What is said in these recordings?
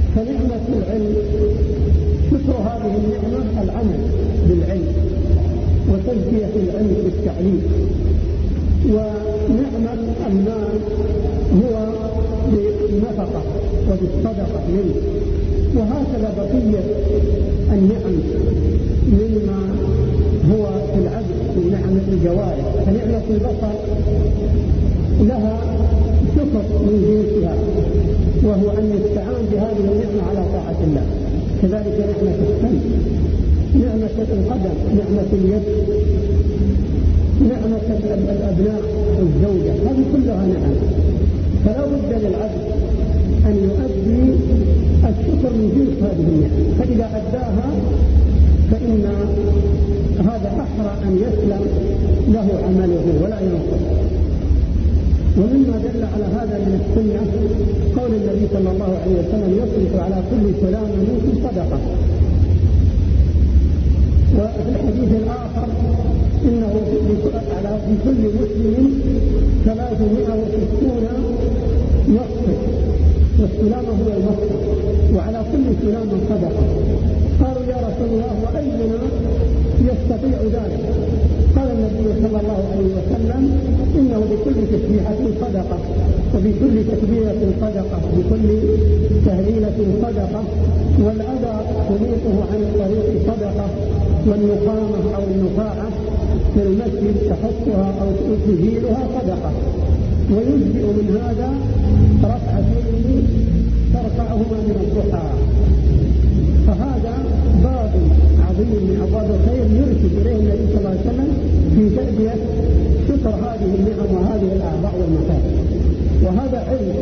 فنعمة العلم شكر هذه النعمة العمل بالعلم وتزكية العلم بالتعليم. ونعمة المال هو بالنفقة وبالصدقة منه. وهكذا بقية النعم مما هو في العبد من نعمة الجوارح. فنعمة البصر لها شكر من جنسها، وهو أن يستعان بهذه النعمة على طاعة الله. كذلك نعمة السمع، نعمة القدم، نعمة اليد، نعمة الأبناء والزوجة، هذه كلها نعم. فلا بد للعبد أن يؤدي الشكر من جنس هذه النعمة، فإذا أداها فإن هذا أحرى أن يسلم له عمله ولا ينقص. ومما دل على هذا من السنة قول النبي صلى الله عليه وسلم: يصرف على كل سلام منكم صدقة. وفي الحديث الآخر: إنه في كل مسلم 360 نصف، والسلام هو النصف، وعلى كل سلام صدقة. قالوا: يا رسول الله وأينا يستطيع ذلك؟ قال النبي صلى الله عليه وسلم: إنه بكل تسبيحة صدقة، وبكل تكبيرة صدقة، وبكل تهليلة صدقة، والأذى تميطه عن الطريق صدقة، والنقامة أو النفاعة في المسجد تحطها أو تزيلها صدقة. ويجزئ من هذا ركعتين ترفعهما من الضحى. فهذا باب عظيم من أبواب الخير يرشد إليه النبي صلى الله عليه وسلم في تأدية شكر هذه النعم وهذه الأعضاء والمكاسب. وهذا علم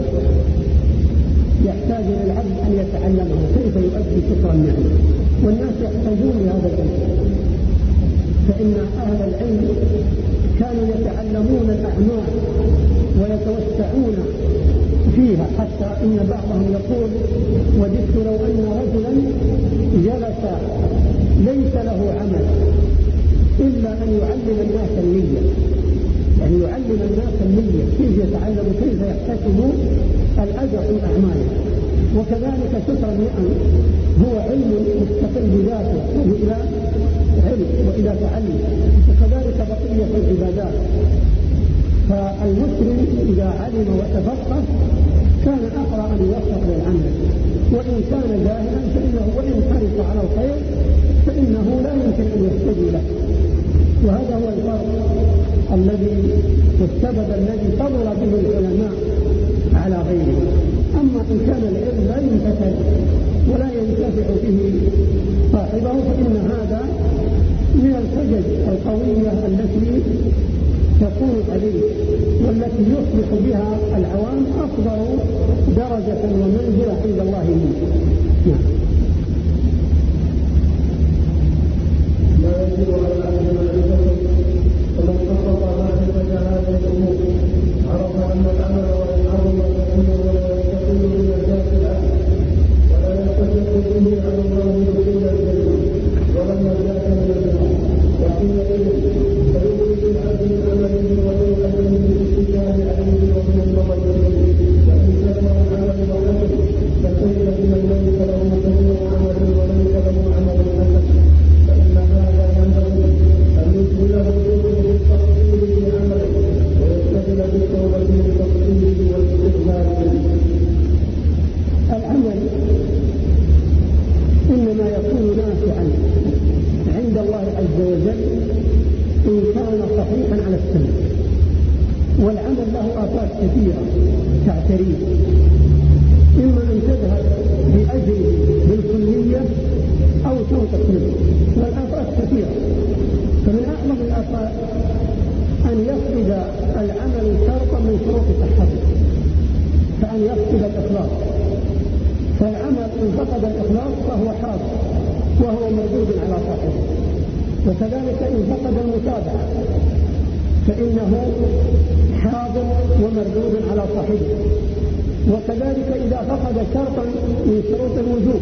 يحتاج للعبد أن يتعلمه كيف يؤدي شكر النعمة، والناس يحتاجون لهذا العلم. فإن أهل العلم كانوا يتعلمون الأعمال ويتوسعون فيها، حتى إن بعضهم يقول: وجدت لو أن رجلا جلس ليس له عمل إلا أن يعلم الناس النية، يعني يعلم الناس النية، كيف يتعلم كيف يحتسب الأجر في أعماله. وكذلك شكر النعم هو علم مستقل بذاته، وإلى علم وإلى تعلم. وكذلك بقية العبادات. فالمسلم إذا علم وتفقه كان أقرأ أن يوفق للعمل، وإن كان جاهلا فإنه وإن حرص على الخير فإنه لا يمكن أن يهتدي له. وهذا هو الفرق الذي والسبب الذي فضل به العلماء على غيره. أما إن كان العلم لا ينتفع ولا ينتفع به صاحبه فإن هذا من الحجج القوية التي تكون عليه، والتي يصبح بها العوام أفضل درجة ومنزلة عند الله منه. نعم. لا يجب على العبد معرفته، ومن خطط معرفة هذه الأمور عرف أن العمل وإن عظم فإنه لا يستقل بنجاة العبد ولا يستحق به على الله إلا الجنة ولا النجاة من النار. وحينئذ فيخرج العبد من عمله ويوحد من الاتجاه عليه ومن التوكل. وإن كثر العمل وعمل فكيف بمن ليس له كثير عمل وليس له عمل حسن؟ فإن هذا ينبغي أن يشغله بالتقصير في عمله ويشتغل بالتوبة من تقصيره والاستغفار منه. العمل إنما يكون نافعا عند الله عز وجل إن كان صحيحا على السنة، والعمل له آفات كثيرة تعتريه، إما أن تذهب بأجره بالكلية أو تنقص منه، والآفات كثيرة. فمن أعظم الآفات أن يفقد العمل شرطا من شروط صحته، فأن يفقد الإخلاص. فالعمل إن فقد الإخلاص فهو حاضر وهو مردود على صاحبه. وكذلك إن فقد المتابعة فإنه حاضر ومردود على صاحبه. وكذلك إذا فقد شرطا من شروط الوجوب،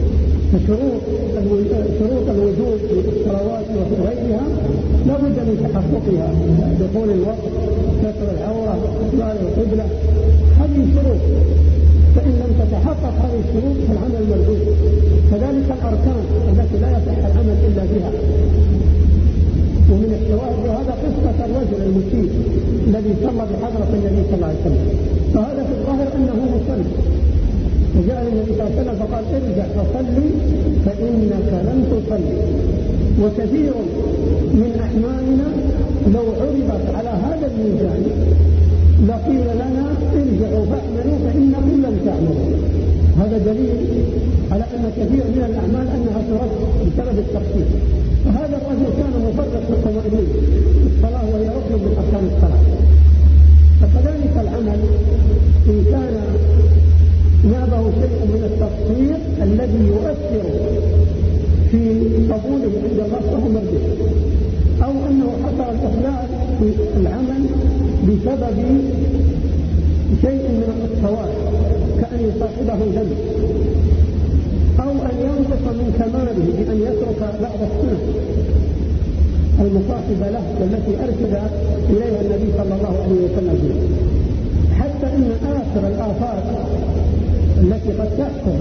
فشروط الوجوب في الصلوات وفي غيرها لا بد من تحققها: دخول الوقت، ستر العورة، استقبال القبلة، هذه شروط. فإن لم تتحقق تتحقق هذه الشروط في العمل المردود. كذلك الأركان التي لا يصح العمل إلا بها. ومن الشواهد هذا قصة الرجل المسيء الذي صلى بحضرة النبي صلى الله عليه وسلم، فهذا في الظاهر أنه مصلي، وجاء النبي صلى الله عليه وسلم فقال ارجع فصلي فإنك لم تصلي. وكثير من أعمالنا لو عرضت على هذا الميزان لقيل لنا ارجعوا فاعملوا فإنكم لم تعملوا. هذا دليل على أن كثير من الأعمال أنها ترد بسبب التقصير. وهذا الرجل كان مفرط في الطمأنينة في الصلاة وهي ركن من أركان الصلاة. فكذلك العمل إن كان نابه شيء من التقصير الذي يؤثر في قبوله عند الله فهو مرجع، أو أنه حصل الإخلال في العمل بسبب شيء من الصواب كأن يصاحبه ذنب، أو أن ينقص من كماله بأن يترك بعض السنة المصاحبة له والتي أرشد إليها النبي صلى الله عليه وسلم. حتى إن آخر الآثار التي قد تحصل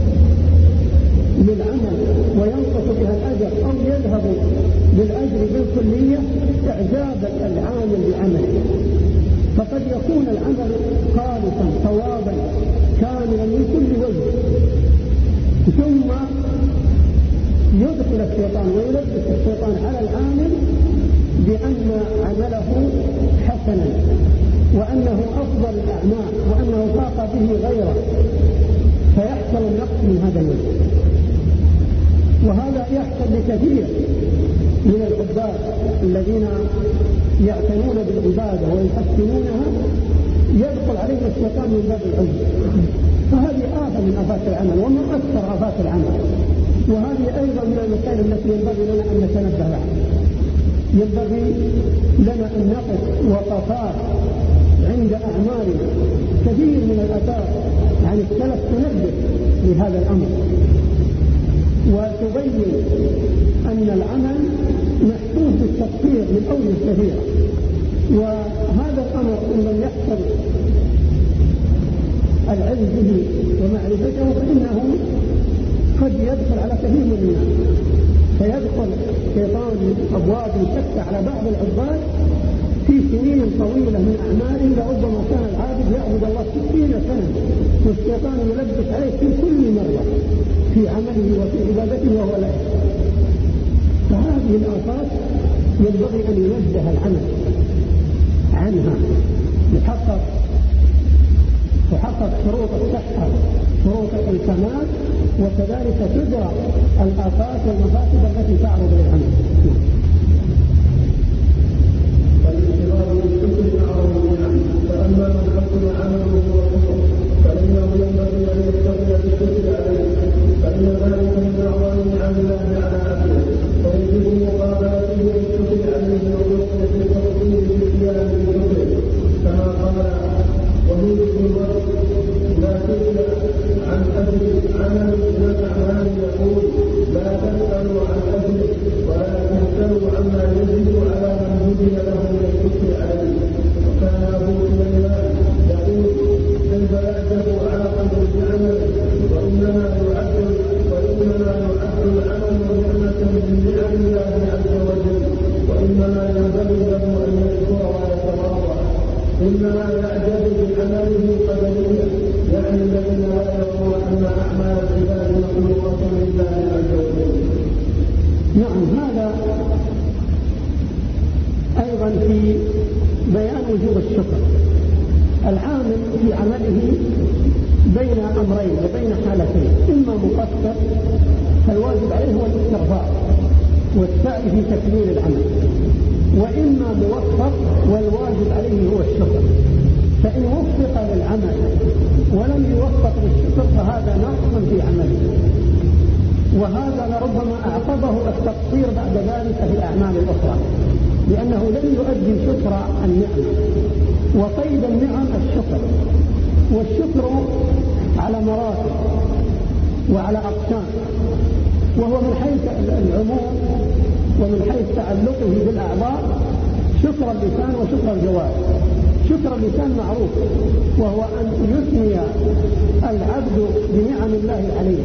للعمل وينقص بها الأجر أو يذهب بالأجر بالكلية إعجاب العامل بعمله. فقد يكون العمل خالصا صوابا كاملا من كل وجه، ثم يدخل الشيطان ويلبس الشيطان على العامل بأن عمله حسنا وأنه أفضل الأعمال وأنه فاق به غيره، فيحصل النقص من هذا الوجه. وهذا يحصل لكثير من العباد الذين يعتنون بالعبادة ويحسنونها، يدخل عليهم الشيطان من باب العجب. فهذه آفة من آفات العمل ومن أكثر آفات العمل. وهذه أيضا من المسائل التي ينبغي لنا أن نتنبه لها. ينبغي لنا أن نقف وقفات عند أعمالنا. كثير من الآثار عن السلف تنبه لهذا الأمر وتبين أن العمل محفوظ بالتقصير من أوجه كثيرة. وهذا الأمر إن لم يحصل العلم به ومعرفته فإنه قد يدخل على كثير من الناس، فيدخل شيطان من أبواب شتى على بعض العباد في سنين طويلة من أعمال. لربما كان العابد يعبد الله 60 سنة والشيطان يلبس عليه في كل مرة في عمله وفي عبادته وهو لا يشعر. فهذه الآفات ينبغي أن ينزه العمل عنها، تحقق شروط الصحة شروط الكمال، وكذلك تدرى الآفات والمفاسد التي تعرض للعمل. فالانتظار بالشكر أعظم النعم. فأما من حسن عمله وكفر فإنه ينبغي أن يستغني بالشكر عليه، فإن ذلك من أعظم نعم الله على عبده، ويجب مقابلته بالشكر عليه والرفق في التوحيد بالقيام بشكره، كما قال ومنه الوقت لا تسأل عن أجل عمل من الأعمال يقول لا تسألوا عن أجله ولكن تسألوا عما يجب على من هدي له من الشكر عليه. وكان أبو سليمان يقول كيف يعجب عاقل بعمله وإنما يعد العمل نعمة من نعم الله عز وجل، وإنما ينبغي له أن يشكر ويتواضع. إنما يعجب بعمله قدريا، يعني الذين لا يرون أن أعمال العباد مخلوقة لله عز وجل. نعم، هذا أيضا في بيان وجوب الشكر. العامل في عمله بين أمرين وبين حالتين، إما مقصر فالواجب عليه هو الاستغفار والسعي في تكميل العمل، وإما موفق والواجب عليه هو الشكر. فإن وفق للعمل ولم يوفق للشكر فهذا نقص في عمله، وهذا لربما أعقبه التقصير بعد ذلك في الأعمال الأخرى، لأنه لم يؤدي شكر النعمة. وقيد النعم الشكر، والشكر على مراتب وعلى أقسام، وهو من حيث العموم ومن حيث تعلقه بالأعضاء شكر اللسان وشكر الجوارح. شكر اللسان معروف، وهو أن يثني العبد بنعم الله عليه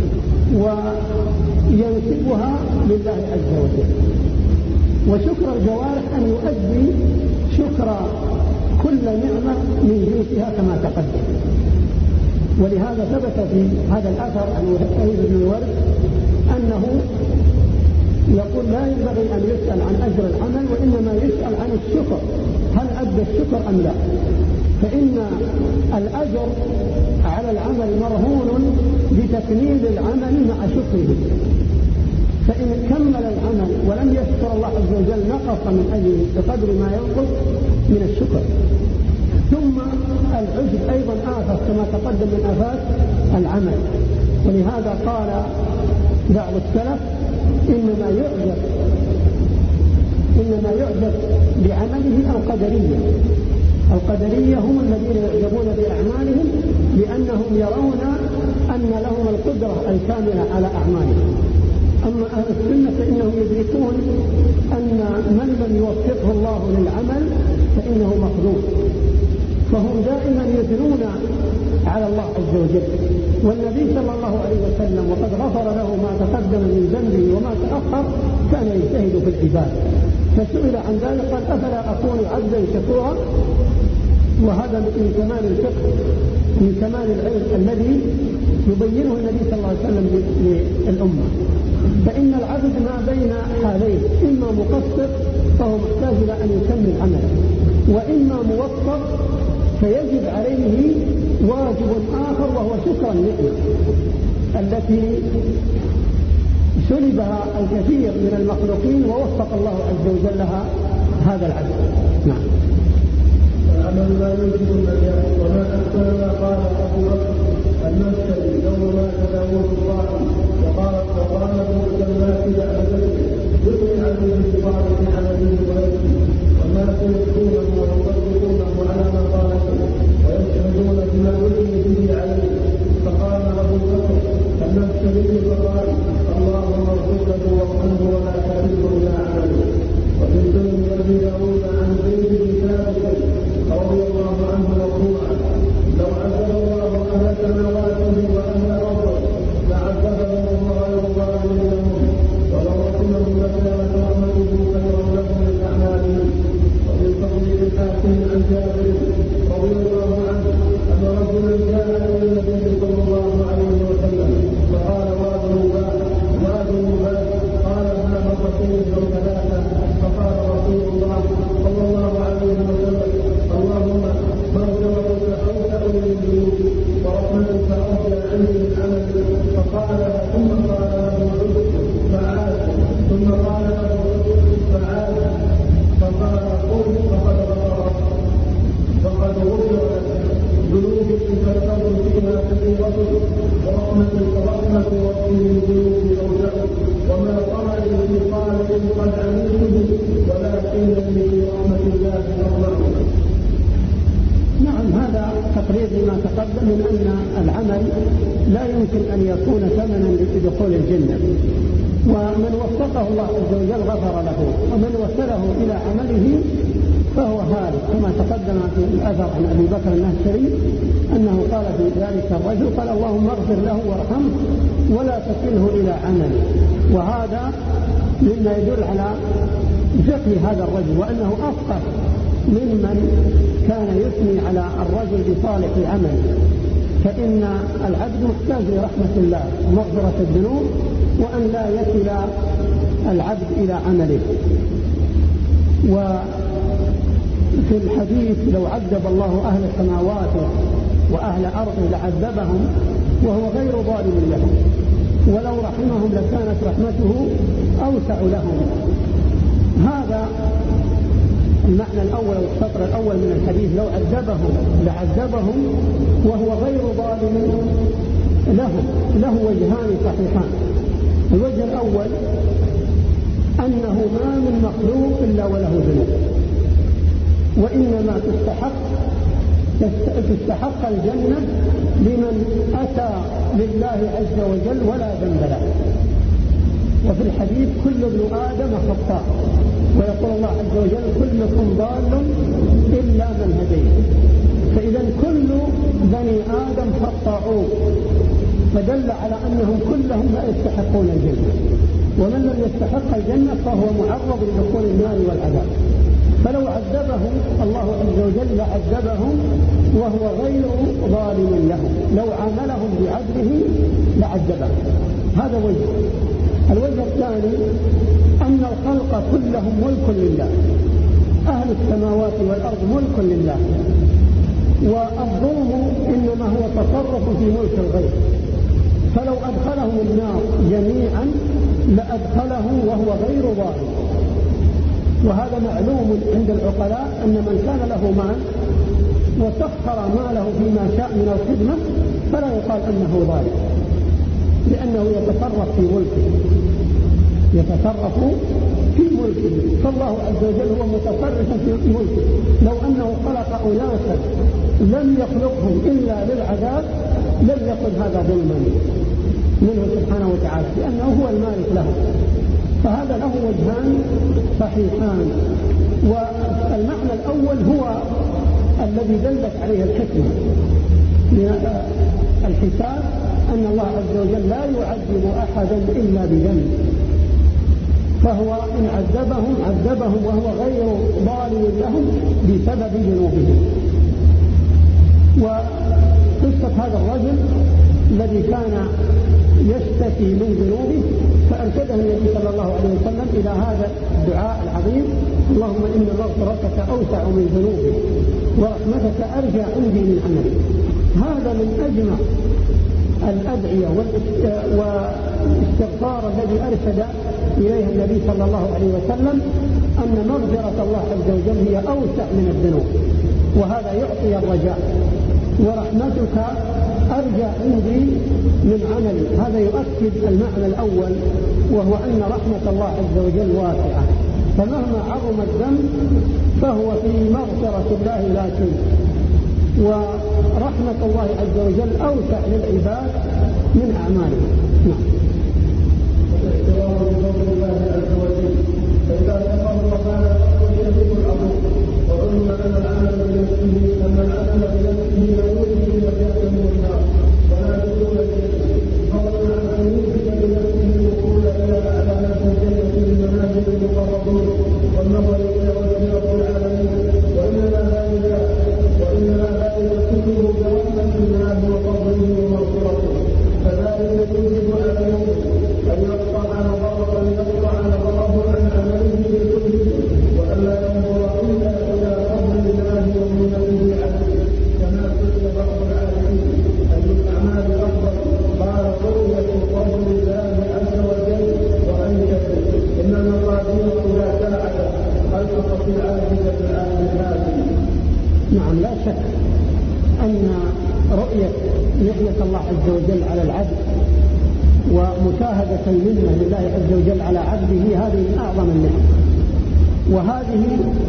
وينسبها لله عز وجل. وشكر الجوارح أن يؤدي شكر كل نعمة من جنسها كما تقدم. ولهذا ثبت في هذا الأثر عن سعيد بن الورد أنه يقول لا ينبغي أن يسأل عن أجر العمل وإنما يسأل عن الشكر، هل أدى الشكر أم لا؟ فإن الأجر على العمل مرهون بتكميل العمل مع شكره، فإن كمل العمل ولم يشكر الله عز وجل نقص من أجله بقدر ما ينقص من الشكر. ثم العجب أيضا آفة كما تقدم من آفات العمل، ولهذا قال بعض السلف إنما يعجب بعمله القدرية هم الذين يعجبون بأعمالهم لأنهم يرون أن لهم القدرة الكاملة على أعمالهم. أما أهل السنة فإنهم يدركون أن من لم يوفقه الله للعمل فإنه مخذول، فهم دائما يثنون على الله عز وجل. والنبي صلى الله عليه وسلم وقد غفر له ما تقدم من ذنبه وما تأخر كان يجتهد في العبادة، فسئل عن ذلك قال أفلا أكون عبدا شكورا؟ وهذا من كمال الفقه، من كمال العلم الذي يبينه النبي صلى الله عليه وسلم للأمة. فإن العبد ما بين حالين، إما مقصر فهو محتاج إلى أن يكمل عمله، وإما موفق فيجب عليه واجب آخر وهو شكر النعمة التي سلبها الكثير من المخلوقين ووفق الله عز وجل لها هذا العبد. نعم. العمل لا يوجب النجاة، وما أحسن ما قال أبو بكر المسكري يوم مات داوود الظاهري وقال ابن الجنات بأبدته يثني عليه بصالح عمله ويكفي، والناس يذكرونه ويصدقونه على ما قال ويشهدون بما وجد به عليه. فقال أبو بكر المسكري فقال اللهم اغفر له وارحمه ولا تكلفه إلى عمله. وفي سنن أبي داود عن زيد بن ثابت رضي الله عنه مرفوعا لو عذب الله أهل سماواته وأهل أرضه لعذبهم الله الظالم لهم، ولو رحمهم لكانت رحمته خيرا لهم من أعمالهم. وفي صحيح الحاكم عن جابر رضي الله عنه أن رجلا جاء إلى النبي صلى الله عليه وسلم فقال واد مباد قال ما مرتين أو ثلاثة، فقال رسول الله صلى الله عليه وسلم اللهم مغفرتك أوسع من الذنوب ورحمتك أرجى عني من عمل. فقال ثم قال له فعاد، ثم قال له فعاد، فقال قل فقد غفر ذنوبك فالقدر فيها كثيرة ورحمتك رحمة ربي للذنوب أوسع، وما طمعي في قالب قد عملته ولكنني في رحمة الله أطمع. نعم، هذا تقرير لما تقدم من أن العمل لا يمكن أن يكون ثمنا لدخول الجنة، ومن وفقه الله عز وجل غفر له، ومن وصله إلى عمله فهو هالك، كما تقدم في الأثر عن أبي بكر النهشري أنه قال في ذلك الرجل قال اللهم اغفر له وارحمه ولا تكله إلى عمله. وهذا مما يدل على فقه هذا الرجل وأنه أفقه ممن كان يثني على الرجل بصالح عمله، فإن العبد محتاج لرحمة الله ومغفرة الذنوب وأن لا يكل العبد إلى عمله. وفي الحديث لو عذب الله أهل سماواته وأهل أرضه لعذبهم وهو غير ظالم لهم، ولو رحمهم لكانت رحمته أوسع لهم. هذا المعنى الأول والسطر الأول من الحديث، لو عذبهم لعذبهم وهو غير ظالم لهم. له وجهان صحيحان. الوجه الأول أنه ما من مخلوق إلا وله ذنوب، وإنما تستحق الجنة لمن أتى لله عز وجل ولا ذنب له. وفي الحديث كل ابن آدم خطاء، ويقول الله عز وجل كلكم ضال إلا من هديت. فإذا كل بني آدم خطاؤون، فدل على أنهم كلهم لا يستحقون الجنة، ومن لم يستحق الجنة فهو معرض لدخول النار والعذاب. فلو عذبهم الله عز وجل لعذبهم وهو غير ظالم لهم، لو عاملهم بعدله لعذبهم. هذا وجه. الوجه الثاني أن الخلق كلهم ملك لله، أهل السماوات والأرض ملك لله، والظلم إنما هو تصرف في ملك الغير. فلو أدخلهم النار جميعا لأدخلهم وهو غير ظالم. وهذا معلوم عند العقلاء أن من كان له مال وسخر ماله فيما شاء من الخدمة فلا يقال أنه ظالم، لأنه يتصرف في ملكه، يتصرف في ملكه. فالله عز وجل هو متصرف في ملكه. لو أنه خلق أناسا لم يخلقهم إلا للعذاب لم يكن هذا ظلما منه سبحانه وتعالى، لأنه هو المالك له. فهذا له وجهان صحيحان. والمعنى الأول هو الذي دلت عليه الحكمة من الحساب، أن الله عز وجل لا يعذب أحدا إلا بذنب، فهو إن عذبهم وهو غير ظالم لهم بسبب ذنوبهم. وقصة هذا الرجل الذي كان يشتكي من ذنوبه فأرشده النبي صلى الله عليه وسلم إلى هذا الدعاء العظيم: اللهم إن مغفرتك أوسع من ذنوبي ورحمتك أرجى عندي من عملي. هذا من أجمع الأدعية والاستغفار الذي أرشد إليها النبي صلى الله عليه وسلم، أن مغفرة الله عز وجل هي أوسع من الذنوب، وهذا يعطي الرجاء. ورحمتك أرجى عندي من عملي، هذا يؤكد المعنى الأول، وهو أن رحمة الله عز وجل واسعة، فمهما عظم الذنب فهو في مغفرة الله لا شيء. ورحمة الله عز وجل أوسع للعباد من أعمالهم. والاحترام بفضل الله عز وجل، فإذا ذكر وكان شديد العظيم، وعلم أن العمل بنفسه لا يوجد نجاة من النار ولا دخول الجنة، فضلا عن أن يوجد بنفسه الوصول إلى أعلى ناس الجنة بمنازل المقربين والنظر إلى وجه رب العالمين. وإنما ذلك كله برحمة الله وفضله ومغفرته، فذلك يوجب على المؤمن أن يقطع نظره عن عمله كله، وألا ينظر إلا إلى فضل الله ومنته عليه. كما سئل بعض العالمين أي الأعمال أفضل؟ قال: رؤية فضل الله عز وجل وأنجته. إن المقادير إذا ساعدت ألحقت العاجزة بالعاجز. نعم، لا شك أن رؤية نعمة الله عز وجل على العبد ومشاهدة المنة لله عز وجل على عبده هذه من أعظم النعم، وهذه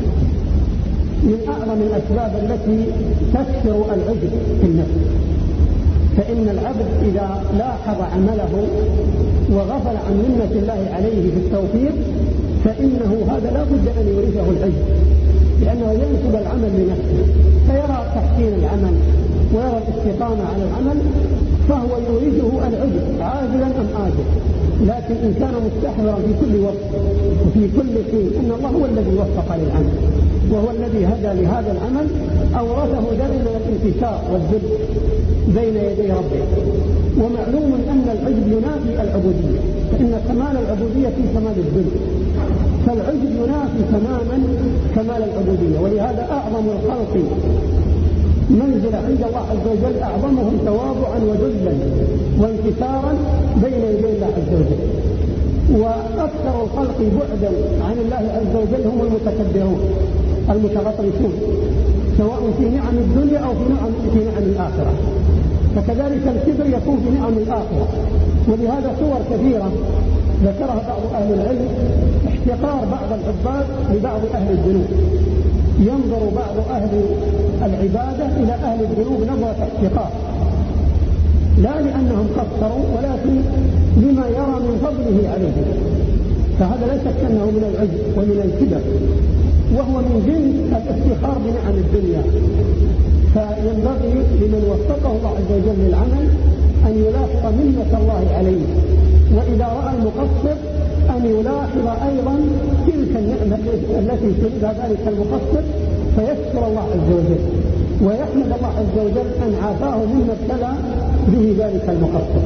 من أعظم الأسباب التي تكسر العجب في النفس. فإن العبد إذا لاحظ عمله وغفل عن منة الله عليه في التوفيق فإنه هذا لا بد أن يورثه العجب، لأنه ينسب العمل لنفسه، فيرى تحسين العمل ويرى الاستقامة على العمل، فهو يورثه العجب عاجلا أم آجلا. لكن إن كان مستحضرا في كل وقت وفي كل حين أن الله هو الذي وفق للعمل وهو الذي هدى لهذا العمل، أورثه دائما الانكسار والذل بين يدي ربه. ومعلوم أن العجب ينافي العبودية، فإن كمال العبودية في كمال الذل، فالعجب ينافي تماما كمال العبودية. ولهذا أعظم الخلق منزل عند الله عز وجل أعظمهم تواضعا وذلا وانكسارا بين يدي الله عز وجل. وأكثر الخلق بعدا عن الله عز وجل هم المتكبرون المتغطرسون، سواء في نعم الدنيا أو في نعم الآخرة. فكذلك الكبر يكون في نعم الآخرة. ولهذا صور كثيرة ذكرها بعض أهل العلم، احتقار بعض العباد لبعض أهل الذنوب، ينظر بعض أهل العبادة إلى أهل الذنوب نظرة احتقار، لا لأنهم قصروا ولكن لما يرى من فضله عليهم. فهذا لا شك أنه من العجب ومن الكبر. وهو من جنس الافتخار بنعم الدنيا. فينبغي لمن وفقه الله عز وجل للعمل أن يلاحظ منة الله عليه، وإذا رأى المقصر أن يلاحظ أيضا تلك النعمة التي شربها ذلك المقصر فيشكر الله عز وجل ويحمد الله عز وجل أن عافاه مما ابتلى به ذلك المقصر.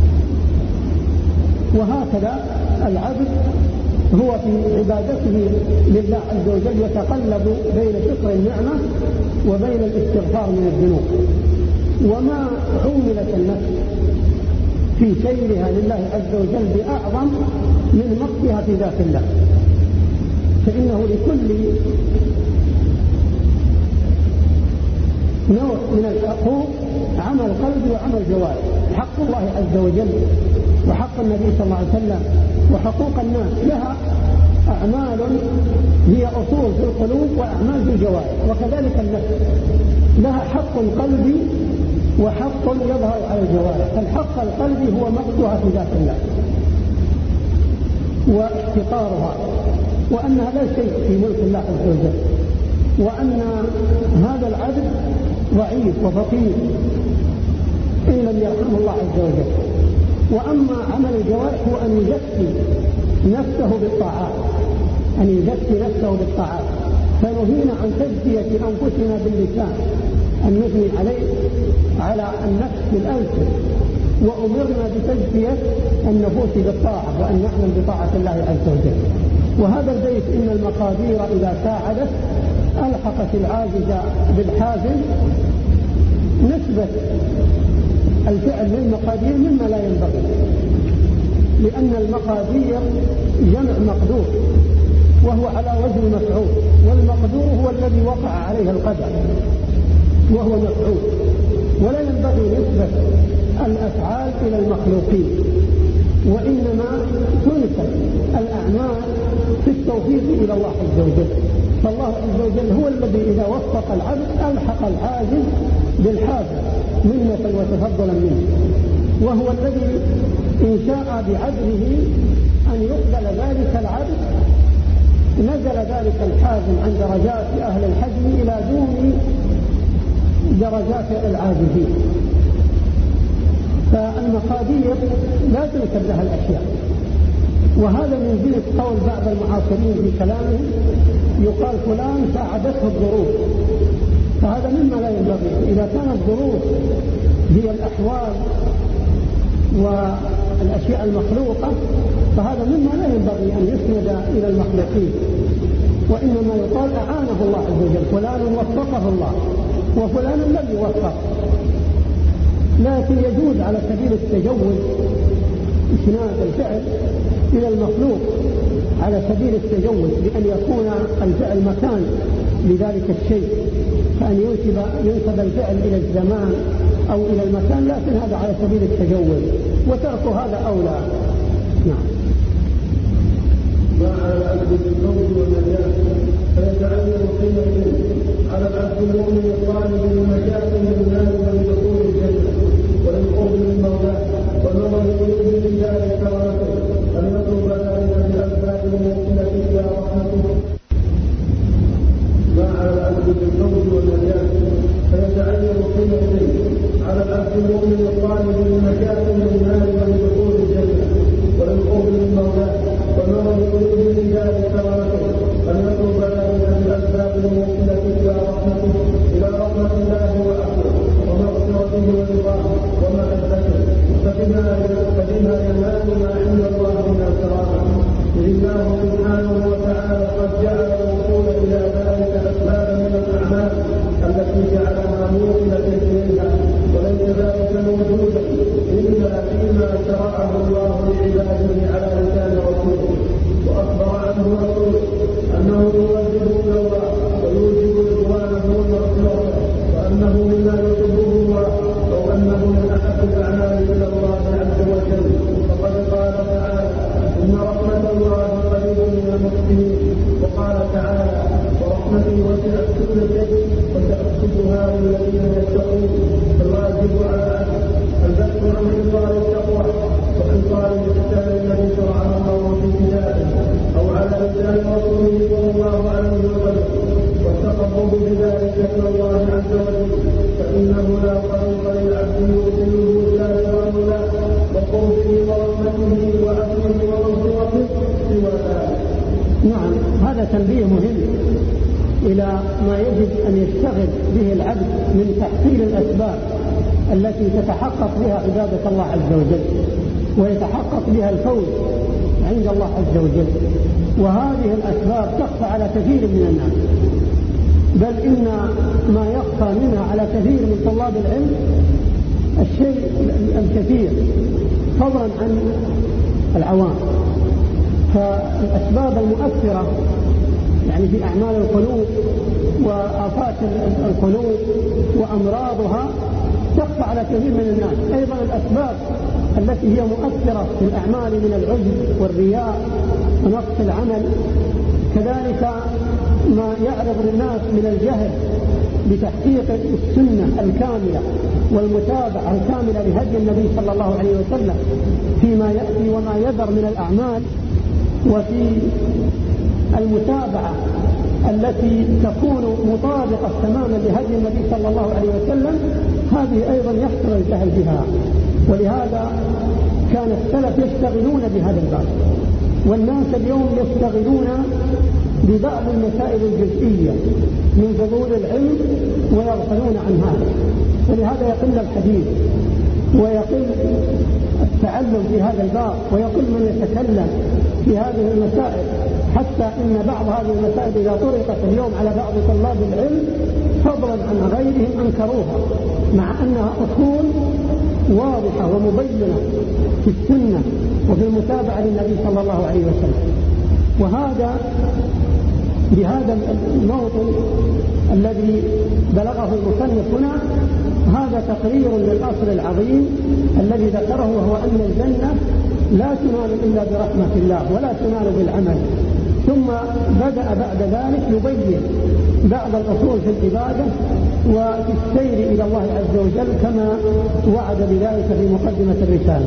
وهكذا العبد هو في عبادته لله عز وجل يتقلب بين شكر النعمة وبين الاستغفار من الذنوب. وما عوملت النفس في سيرها لله عز وجل بأعظم من مقتها في ذات الله، فإنه لكل نوع من الحقوق عمل قلب وعمل جوارح. حق الله عز وجل وحق النبي صلى الله عليه وسلم وحقوق الناس لها أعمال هي أصول في القلوب وأعمال في الجوارح، وكذلك النفس لها حق قلبي وحق يظهر على الجوارح. الحق القلبي هو مقتها في ذات الله واحتقارها، وأنها لا شيء في ملك الله عز وجل، وأن هذا العبد ضعيف وفقير إن لم يرحمه الله عز وجل. وأما عمل الجوارح هو أن يزكي نفسه بالطاعات، أن يزكي نفسه بالطاعات. فنهينا عن تزكية أنفسنا باللسان أن نثني على النفس بالألسن، وأمرنا بتزكية النفوس بالطاعة وأن نعمل بطاعة الله عز وجل. وهذا البيت إن المقادير إذا ساعدت ألحقت العاجز بالحازم، نسبة الفعل للمقادير مما لا ينبغي، لأن المقادير جمع مقدور وهو على وزن مفعول، والمقدور هو الذي وقع عليه القدر وهو مفعول، ولا ينبغي نسبة الأفعال إلى المخلوقين، وإنما تنسب الأعمال في التوفيق إلى الله عز وجل. فالله عز وجل هو الذي إذا وفق العبد ألحق العاجز بالحافظ منة وتفضلا منه، وهو الذي إن شاء بعدله أن يقبل ذلك العبد نزل ذلك الحازم عن درجات أهل الحجم إلى دون درجات العاجزين. فالمقادير لا تنسب لها الأشياء، وهذا من جنس قول بعض المعاصرين في كلامهم يقال فلان ساعدته الظروف، فهذا مما لا ينبغي. إذا كانت الظروف هي الأحوال والأشياء المخلوقة فهذا مما لا ينبغي أن يسند إلى المخلوقين، وإنما يقال أعانه الله عز وجل، فلان وفقه الله وفلان لم يوفق. لكن يجوز على سبيل التجوز إسناد الفعل إلى المخلوق على سبيل التجوز، بأن يكون الفعل مكان لذلك الشيء، فأن ينسب الفعل إلى الزمان أو إلى المكان، لكن هذا على سبيل التجوز، وترك هذا أولى. نعم. وعلى العبد بالموت والنجاة فيتعين قيمة على العبد المؤمن الطالب للنجاة من النار ولدخول الجنة وللقرب من مولاه والنظر إليه بدار كرامته أن يطلب ذلك بالأسباب الموصلة إلى رحمته. وعلى العبد بالموت والنجاة فيتعين قيمة على العبد المؤمن الطالب للنجاة من النار ولدخول الجنة وللقرب من مولاه والنظر إليه بدار كرامته أن يطلب ذلك بالأسباب الموصلة إلى رحمة الله ومغفرته ورضاه ومحبته، فبما ينال ما عند الله من الكرامة، إذ الله سبحانه وتعالى قد جعل الوصول إلى ذلك أسبابا من الأعمال التي جعلها موصلة إليها، وليس ذلك موجودا إلا نعم، هذا تنبيه مهم إلى ما يجب أن يشتغل به العبد من تحصيل الأسباب التي تتحقق بها عبادة الله عز وجل ويتحقق بها الفوز عند الله عز وجل. وهذه الأسباب تخفى على كثير من الناس، بل إن ما يخفى منها على كثير من طلاب العلم الشيء الكثير فضلا عن العوام. فالأسباب المؤثرة يعني في أعمال القلوب وآفات القلوب وأمراضها تخفى على كثير من الناس. أيضا الأسباب التي هي مؤثرة في الأعمال من العجب والرياء ونقص العمل، كذلك ما يعرض للناس من الجهل بتحقيق السنة الكاملة والمتابعة الكاملة لهدي النبي صلى الله عليه وسلم فيما يأتي وما يذر من الأعمال، وفي المتابعة التي تكون مطابقة تماما لهدي النبي صلى الله عليه وسلم، هذه أيضا يحصل الجهل بها. ولهذا كان السلف يشتغلون بهذا الباب، والناس اليوم يشتغلون ببعض المسائل الجزئية من فضول العلم ويغفلون عن هذا. ولهذا يقل الحديث ويقل التعلم في هذا الباب ويقل من يتكلم في هذه المسائل، حتى إن بعض هذه المسائل إذا طرقت اليوم على بعض طلاب العلم فضلا عن غيرهم أنكروها، مع أنها أصول واضحة ومبينة في السنة وفي المتابعة للنبي صلى الله عليه وسلم. وهذا بهذا الموطن الذي بلغه المصنف هنا هذا تقرير للأصل العظيم الذي ذكره، وهو أن الجنة لا تنال إلا برحمة الله ولا تنال بالعمل. ثم بدأ بعد ذلك يبين بعض الأصول في العبادة وفي السير إلى الله عز وجل كما وعد بذلك في مقدمة الرسالة.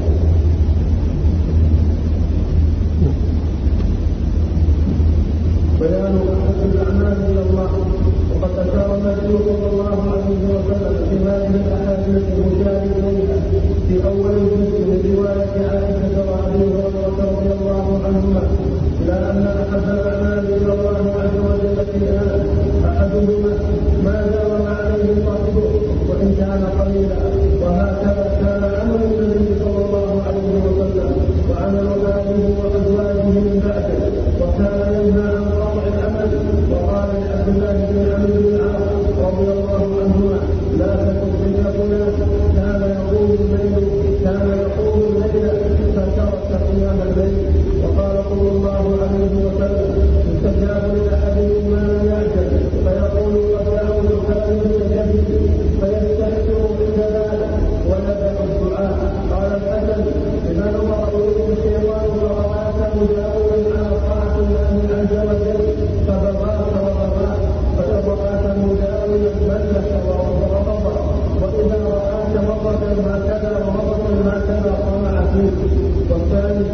بيان أحد الأعمال إلى الله. وقد أشار النبي صلى الله عليه وسلم في هذه الأحاديث المشار إليها في أول جزء من رواية عائشة وأبي هريرة رضي الله عنهما إلى أن أحد الأعمال إلى الله عز وجل في هذا أحدهما ما داوم عليه صاحبه وإن كان قليلا، وهكذا كان عمل النبي صلى الله عليه وسلم وعمل آله وأزواجه من بعده، وكان ينهى عن قطع العمل. وقال لعبد الله بن عمرو بن العاص رضي الله عنهما لا تكن إلا فلان كان يقوم الليل فترك قيام الليل. وقال صلى الله عليه وسلم يستجاب لأحدكم ما لا يعجل فيقول وسعه الكلام بالجد فيستحسر عند ذلك ونبأ الدعاء. قال الحسن إذا نظر إليك الشيطان فرآك مجاوبا على طاعة الله عز وجل فبغاك وبغاك، فبغاك مجاوبا ملك وغضب، وإذا رآك مرة هكذا ومرة هكذا طمع فيك. والثاني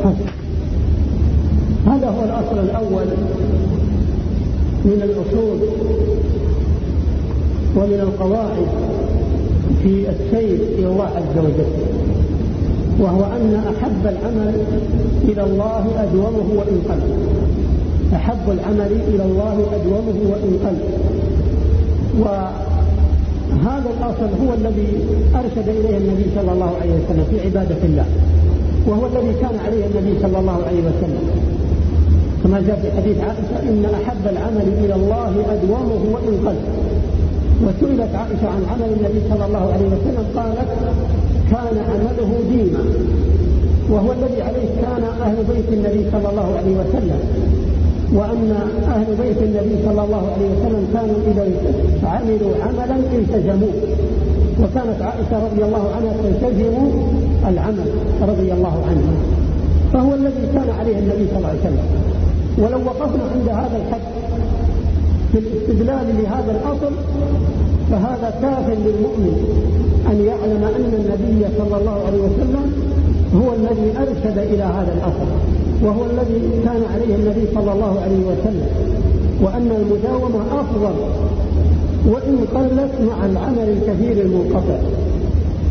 هذا هو الأصل الأول من الأصول ومن القواعد في السير إلى الله عز وجل، وهو أن أحب العمل إلى الله أدومه وإن قل. أحب العمل إلى الله أدومه وإن قل. وهذا الأصل هو الذي أرشد إليه النبي صلى الله عليه وسلم في عبادة الله، وهو الذي كان عليه النبي صلى الله عليه وسلم كما جاء في حديث عائشة إن أحب العمل إلى الله أدومه وإن قل. وسئلت عائشة عن عمل النبي صلى الله عليه وسلم قالت كان عمله ديما، وهو الذي عليه كان أهل بيت النبي صلى الله عليه وسلم، وأن أهل بيت النبي صلى الله عليه وسلم كانوا إذا عملوا عملا التزموه، وكانت عائشة رضي الله عنها تلتزم العمل رضي الله عنها، فهو الذي كان عليه النبي صلى الله عليه وسلم. ولو وقفنا عند هذا الحد في الاستدلال لهذا الأصل فهذا كاف للمؤمن أن يعلم أن النبي صلى الله عليه وسلم هو الذي أرشد إلى هذا الأصل، وهو الذي كان عليه النبي صلى الله عليه وسلم، وأن المداومة أفضل وإن قلت مع العمل الكثير المنقطع.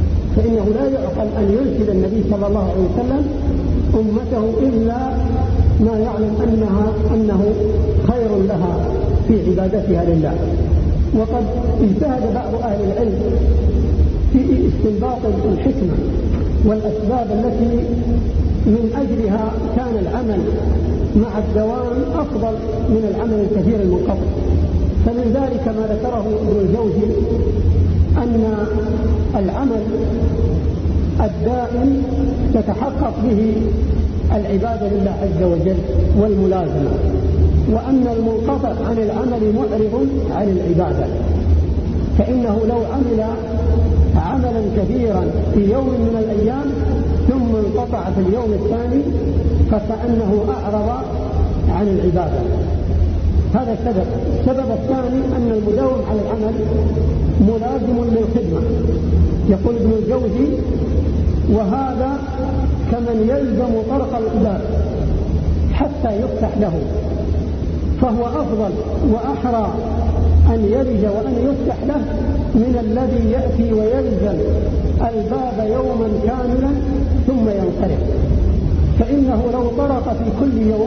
فإنه لا يعقل أن يرشد النبي صلى الله عليه وسلم أمته إلا ما يعلم أنه خير لها في عبادتها لله. وقد اجتهد بعض أهل العلم في استنباط الحكمة والأسباب التي من أجلها كان العمل مع الدوام أفضل من العمل الكثير المنقطع. فمن ذلك ما ذكره ابن الجوزي أن العمل الدائم تتحقق به العبادة لله عز وجل والملازمة، وأن المنقطع عن العمل معرض عن العبادة، فإنه لو عمل عملا كثيرا في يوم من الأيام ثم انقطع في اليوم الثاني فكأنه أعرض عن العبادة. هذا السبب. السبب الثاني أن المداوم على العمل ملازم للخدمة. يقول ابن الجوزي: وهذا كمن يلزم طرق الباب حتى يفتح له، فهو أفضل وأحرى أن يلج وأن يفتح له من الذي يأتي ويلزم الباب يوما كاملا ثم ينصرف. فإنه لو طرق في كل يوم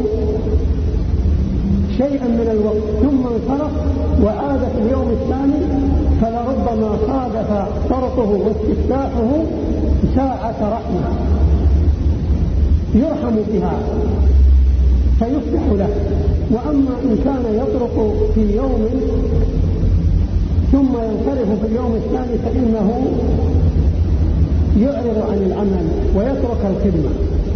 شيئا من الوقت ثم انصرف وعاد في اليوم الثاني فلربما صادف طرقه واستفتاحه ساعة رحمة يرحم بها فيفتح له. وأما إن كان يطرق في يوم ثم ينصرف في اليوم الثاني فإنه يعرض عن العمل ويترك الخدمة.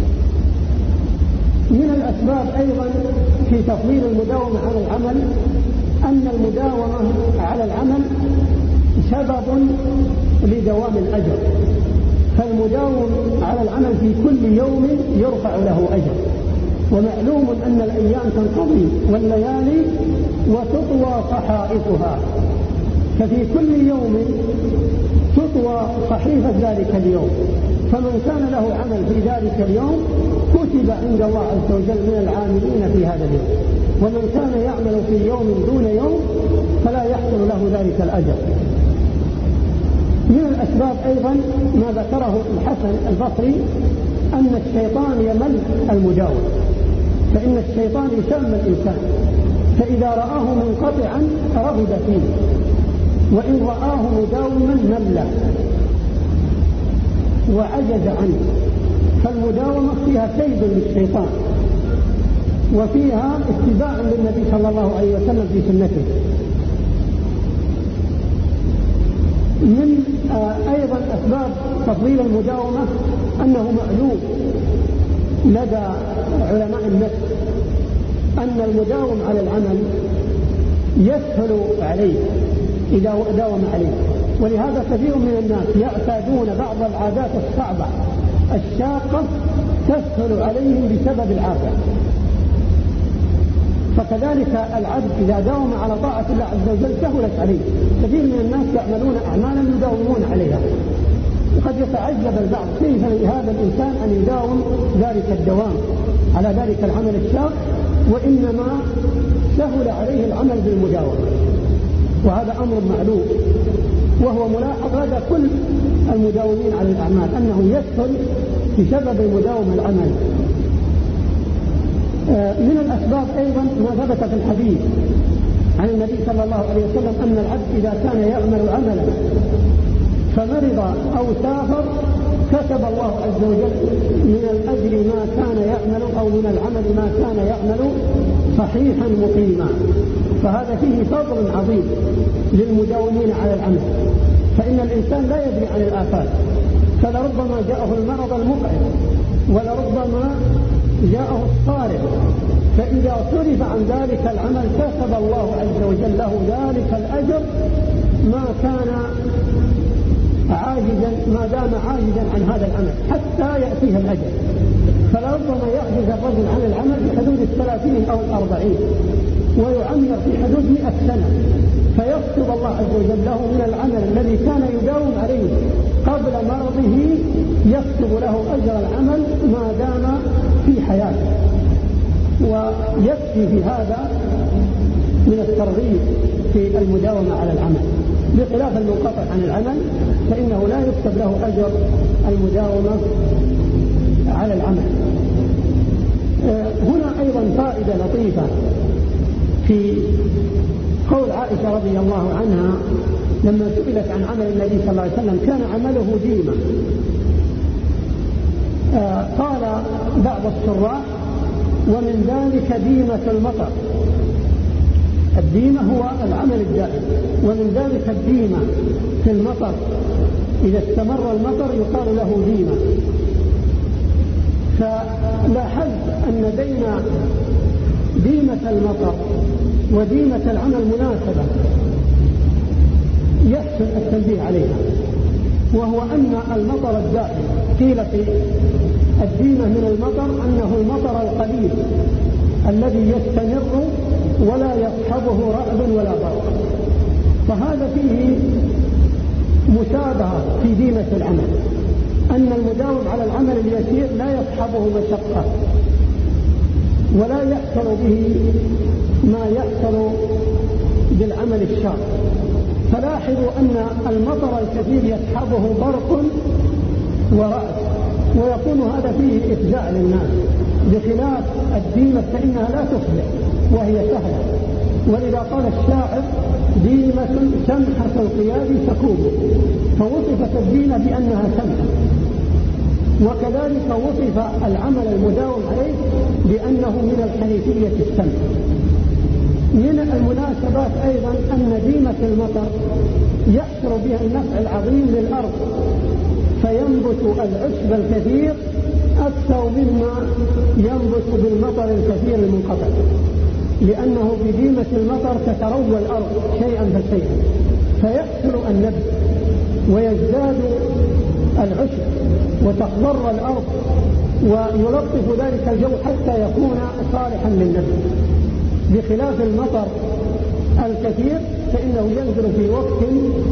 من الأسباب أيضا في تفضيل المداومة على العمل أن المداومة على العمل سبب لدوام الأجر، فالمداوم على العمل في كل يوم يرفع له أجر. ومعلوم أن الأيام تنقضي والليالي وتطوى صحائفها، ففي كل يوم تطوى صحيفة ذلك اليوم، فمن كان له عمل في ذلك اليوم كتب عند الله عز وجل من العاملين في هذا اليوم، ومن كان يعمل في يوم دون يوم فلا يحصل له ذلك الأجر. من الأسباب أيضا ما ذكره الحسن البصري أن الشيطان يمل المداوم، فإن الشيطان يسمى الإنسان، فإذا رآه منقطعا رغب فيه، وإن رآه مداوما مل وعجز عنه. فالمداومة فيها كيد للشيطان وفيها اتباع للنبي صلى الله عليه وسلم في سنته. من أيضا أسباب تفضيل المداومة أنه معلوم لدى علماء النفس أن المداوم على العمل يسهل عليه إذا داوم عليه، ولهذا كثير من الناس يعتادون بعض العادات الصعبة الشاقة تسهل عليهم بسبب العادة. فكذلك العبد إذا داوم على طاعة الله عز وجل سهلت عليه. كثير من الناس يعملون أعمالا يداومون عليها، وقد يتعجب البعض كيف لهذا الإنسان أن يداوم ذلك الدوام على ذلك العمل الشاق، وإنما سهل عليه العمل بالمداومة. وهذا أمر معلوم وهو ملاحظ لدى كل المداومين على الأعمال أنه يسهل بسبب المداومة العمل. من الأسباب أيضا ما ثبت في الحديث عن النبي صلى الله عليه وسلم أن العبد إذا كان يعمل عملا فمرض أو سافر كتب الله عز وجل من الأجر ما كان يعمل أو من العمل ما كان يعمل صحيحا مقيما. فهذا فيه فضل عظيم للمداومين على العمل، فإن الإنسان لا يدري عن الآفات، فلربما جاءه المرض المقعد ولربما جاءه الصارع، فإذا صرف عن ذلك العمل كتب الله عز وجل له ذلك الأجر ما كان عاجزا، ما دام عاجزا عن هذا العمل حتى يأتيه الأجل. فلربما يعجز الرجل عن العمل بحدود 30 أو 40 ويعمر في حدود 100 سنة، فيكتب الله عز وجل له من العمل الذي كان يداوم عليه قبل مرضه يكتب له أجر العمل ما دام في حياته. ويكفي في هذا من الترغيب في المداومة على العمل، بخلاف المنقطع عن العمل فإنه لا يكتب له أجر المداومة على العمل. هنا أيضا فائدة لطيفة في قول عائشة رضي الله عنها لما سئلت عن عمل النبي صلى الله عليه وسلم كان عمله ديمة. قال بعض الشراح ومن ذلك ديمة المطر. الديمة هو العمل الدائم، ومن ذلك الديمة في المطر إذا استمر المطر يقال له ديمة. فلاحظت أن بين ديمة المطر وديمة العمل مناسبة يحسن التنبيه عليها، وهو أن المطر الدائم قيل في الديمة من المطر أنه المطر القليل الذي يستمر ولا يصحبه رعد ولا برق، فهذا فيه مشابهة في ديمة العمل، أن المداوم على العمل اليسير لا يصحبه مشقة ولا يحصل به ما يحصل بالعمل الشاق. فلاحظوا أن المطر الكثير يصحبه برق ورعد ويكون هذا فيه إفزاع للناس، بخلاف الديمة فإنها لا تفزع وهي سهلة. ولذا قال الشاعر ديمة سمحة القياد سكوب، فوصفت الديمة بأنها سمحة، وكذلك وصف العمل المداوم عليه بأنه من الحنيفية السمحة. من المناسبات أيضا أن ديمة المطر يحصل بها النفع العظيم للأرض، فينبت العشب الكثير أكثر مما ينبت بالمطر الكثير المنقطع، لأنه بديمة المطر تتروى الأرض شيئا فشيئا، فيحصل النبت ويزداد العشب وتخضر الأرض ويلطف ذلك الجو حتى يكون صالحا للنبت، بخلاف المطر الكثير فإنه ينزل في وقت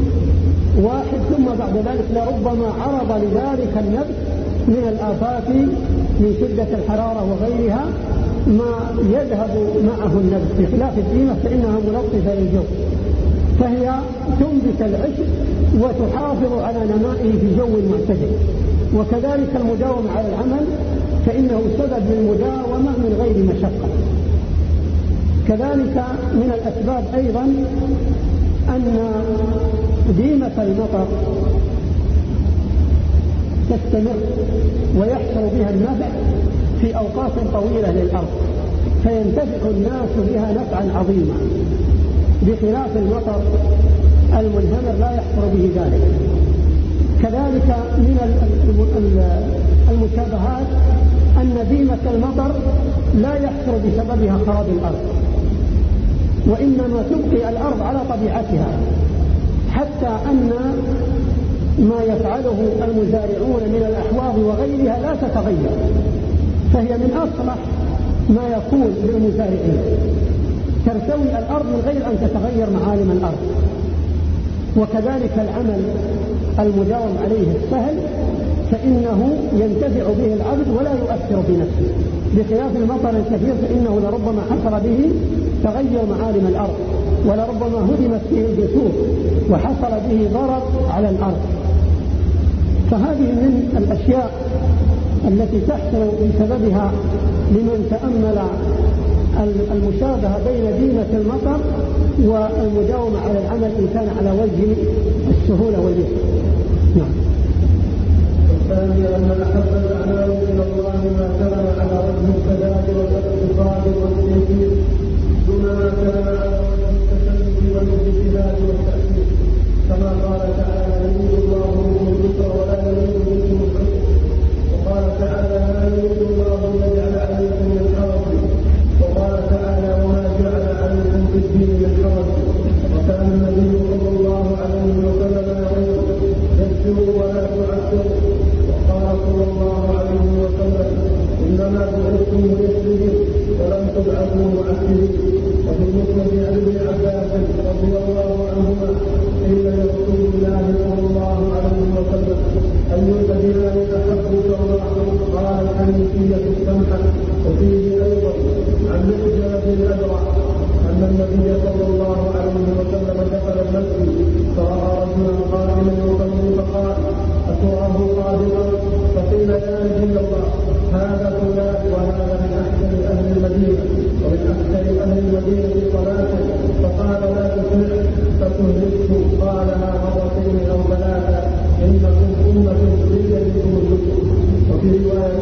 واحد ثم بعد ذلك لربما عرض لذلك النبت من الآفات من شدة الحرارة وغيرها ما يذهب معه النبت، بخلاف الديمة فإنها ملطفة للجو، فهي تنبت العشب وتحافظ على نمائه في جو معتدل. وكذلك المداومة على العمل فإنه سبب للمداومة من غير مشقة. كذلك من الأسباب أيضا أن ديمة المطر تستمر ويحصل بها النفع في أوقات طويلة للأرض، فينتفع الناس بها نفعا عظيما، بخلاف المطر المنهمر لا يحصل به ذلك. كذلك من المشابهات أن ديمة المطر لا يحصل بسببها خراب الأرض، وإنما تبقي الأرض على طبيعتها، حتى أن ما يفعله المزارعون من الأحواض وغيرها لا تتغير، فهي من أصلح ما يكون للمزارعين، ترتوي الأرض من غير أن تتغير معالم الأرض. وكذلك العمل المداوم عليه السهل فإنه ينتفع به العبد ولا يؤثر بنفسه، بخلاف المطر الكثير فإنه لربما حصل به تغير معالم الأرض، ولربما هدمت فيه الجسور وحصل به ضرر على الأرض. فهذه من الأشياء التي تحصل بسببها لمن تأمل المشابهة بين ديمة المطر والمداومة على العمل إن كان على وجه السهولة واليسر. نعم. الثاني أن أحب الأعمال إلى الله ما كان على وجه السداد والاقتصاد والتيسير دون ما كان على وجه التكلف والاجتهاد والتأثير، كما قال تعالى يريد الله بكم اليسر ولا يريد بكم العسر، وقال تعالى ما يريد الله يجعل عليكم من حرج، وقال تعالى وما جعل عليكم في الدين من حرج، وكان النبي صلى الله عليه وسلم يقول يسروا ولا تعسروا، وقال صلى الله عليه وسلم إنما بعثتم ميسرين ولم تبعثوا معسرين. وفي المسند عن ابن عباس رضي الله عنهما قيل لرسول الله صلى الله عليه وسلم أي الأديان أحب إلى الله؟ قال الحنيفية السمحة. وفيه أيضا عن مخجل بن الأبرع أن النبي صلى الله عليه وسلم دخل المسجد فرأى رجلا قائما يصلي فقال أتراه قادرا؟ فقيل عند الله هذا فلان وهذا من أحسن أهل المدينة ومن أحسن أهل المدينة صلاة فقال لا تسمع فتهلكتم قالها مرتين أو ثلاثة إنكم أمة تريد بكم الرسل. وفي رواية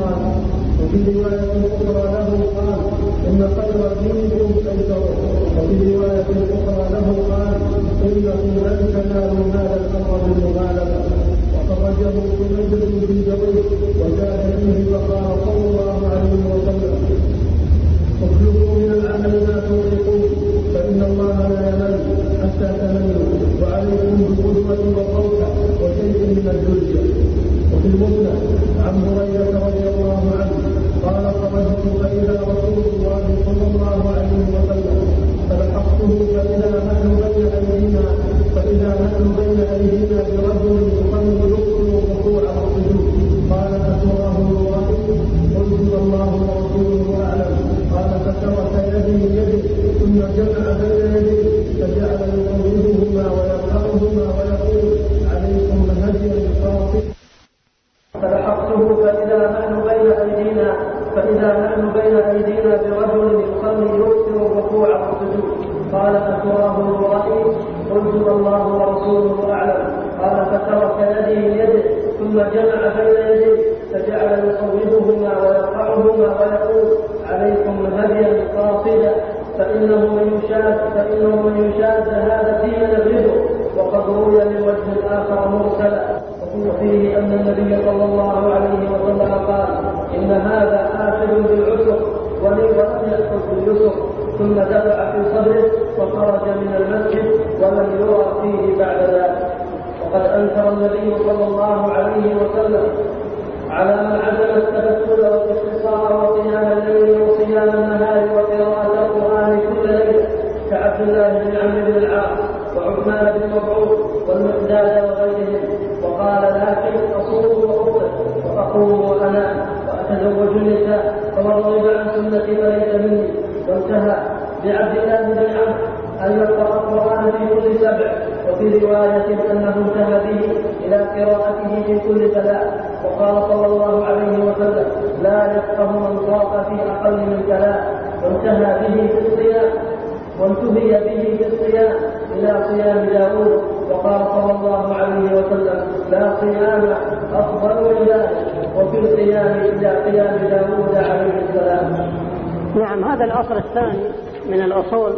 أخرى له قال إن خير دينكم أيسره. وفي رواية أخرى له قال إنكم لن تنالوا هذا الأمر بالمغالبة. وخرجه سنجد في جويه وجاء فيه فقال صلى الله عليه وسلم اطلبوا من العمل ما توفقون فإن الله لا يمل حتى تملوا وعليكم بالقدوة والروحة وشيء من الدنيا. وفي المسند عن هريرة رضي الله عنه قال خرجت فإذا رسول الله صلى الله عليه وسلم فلحقته فإذا نحن بين أيدينا برجل يصلي يقتل الركوع والسجود قال أتراه الرائد قلت الله ورسوله أعلم قال فترك يدي يده ثم جمع بين يديه فجعل يقومهما ويرفعهما ويقول عليكم هدي الفاطر. فلحقته فإذا نحن بين أيدينا برجل يصلي يكثر الركوع والسجود قال أتراه الرائد قلت الله ورسوله أعلم قال فترك يدي يده ثم جمع بين يديه فجعل يصوبهما ويرفعهما ويقول عليكم هديا قاصدا فإنه من يشاد هذا الدين نبذه. وقد روي من وجه آخر مرسلا وفيه أن النبي صلى الله عليه وسلم قال إن هذا آخذ بالعسر ولم يأخذ باليسر ثم دفع في صدره وخرج من المسجد ولم يرى فيه بعد ذلك. وقد أنكر النبي صلى الله عليه وسلم على من عزم التبتل والاختصار وقيام الليل وصيام النهار وقراءة القرآن كل ليلة كعبد الله بن عمرو بن العاص وعثمان بن مسعود والمقداد وغيرهم. وقال لكن أصوم وأفطر وأقوم وأنام وأتزوج النساء فمن رغب عن سنتي فليس مني. وانتهى بعبد الله بن عمرو أن يقرأ القرآن في كل سبع. وفي رواية أنه انتهى به إلى قراءته في كل ثلاث. وقال صلى الله عليه وسلم لا يفقه من ضاق في أقل من ثلاث. وانتهي به في الصيام إلى صيام داود. وقال صلى الله عليه وسلم لا صيام أفضل من ذلك. وفي القيام إلى قيام داود عليه السلام. نعم، هذا الأصل الثاني من الأصول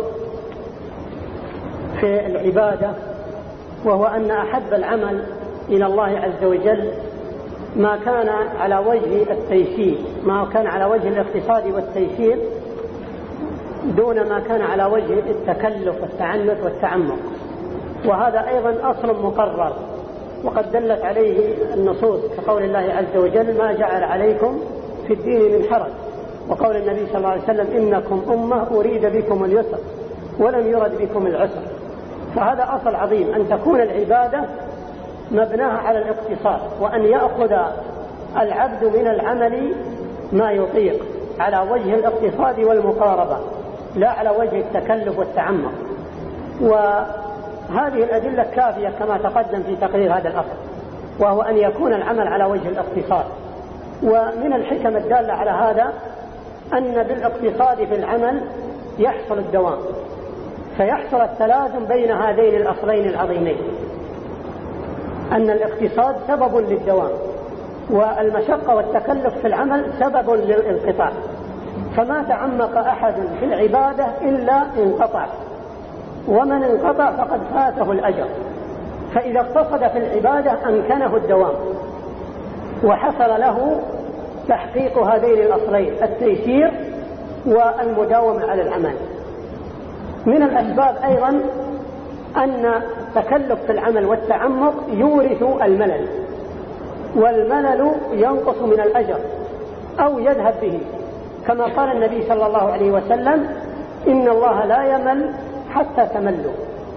في العبادة، وهو أن أحب العمل إلى الله عز وجل ما كان على وجه التيسير، ما كان على وجه الاقتصاد والتيسير دون ما كان على وجه التكلف والتعنت والتعمق. وهذا أيضا أصل مقرر وقد دلت عليه النصوص كقول الله عز وجل ما جعل عليكم في الدين من حرج، وقول النبي صلى الله عليه وسلم إنكم أمة أريد بكم اليسر ولم يرد بكم العسر. فهذا أصل عظيم أن تكون العبادة مبناها على الاقتصاد، وأن يأخذ العبد من العمل ما يطيق على وجه الاقتصاد والمقاربة لا على وجه التكلف والتعمق. وهذه الأدلة كافية كما تقدم في تقرير هذا الأصل، وهو أن يكون العمل على وجه الاقتصاد. ومن الحكم الدالة على هذا أن بالاقتصاد في العمل يحصل الدوام، فيحصل التلازم بين هذين الأصلين العظيمين، أن الاقتصاد سبب للدوام والمشقة والتكلف في العمل سبب للانقطاع. فما تعمق أحد في العبادة إلا انقطع، ومن انقطع فقد فاته الأجر. فإذا اقتصد في العبادة أمكنه الدوام وحصل له تحقيق هذين الأصلين التيسير والمداومة على العمل. من الأسباب أيضا أن التكلف في العمل والتعمق يورث الملل، والملل ينقص من الأجر أو يذهب به، كما قال النبي صلى الله عليه وسلم إن الله لا يمل حتى تملوا.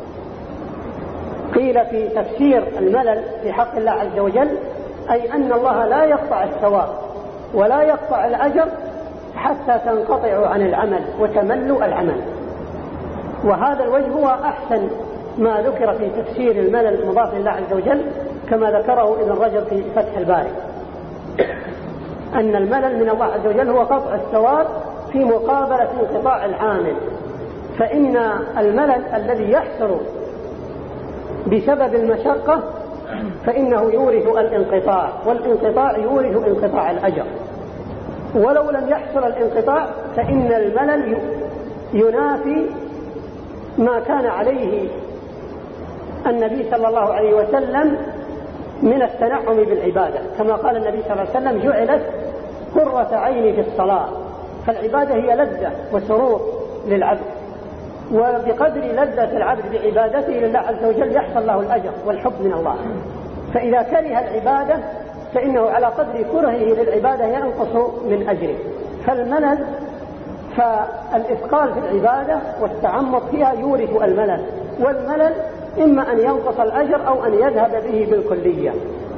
قيل في تفسير الملل في حق الله عز وجل أي أن الله لا يقطع الثواب ولا يقطع الأجر حتى تنقطعوا عن العمل وتملوا العمل. وهذا الوجه هو أحسن ما ذكر في تفسير الملل المضاف لله عز وجل كما ذكره ابن رجب في فتح الباري. أن الملل من الله عز وجل هو قطع الثواب في مقابلة انقطاع العامل. فإن الملل الذي يحصل بسبب المشقة فإنه يورث الانقطاع، والانقطاع يورث انقطاع الأجر. ولو لم يحصل الانقطاع فإن الملل ينافي ما كان عليه النبي صلى الله عليه وسلم من التنعم بالعبادة، كما قال النبي صلى الله عليه وسلم: جعلت قرة عيني في الصلاة. فالعبادة هي لذة وسرور للعبد، وبقدر لذة العبد بعبادته لله عز وجل يحصل له الأجر والحب من الله. فإذا كره العبادة فإنه على قدر كرهه للعبادة ينقص من أجره. فالملل، فالإثقال في العبادة والتعمق فيها يورث الملل، والملل إما أن ينقص الأجر أو أن يذهب به بالكلية.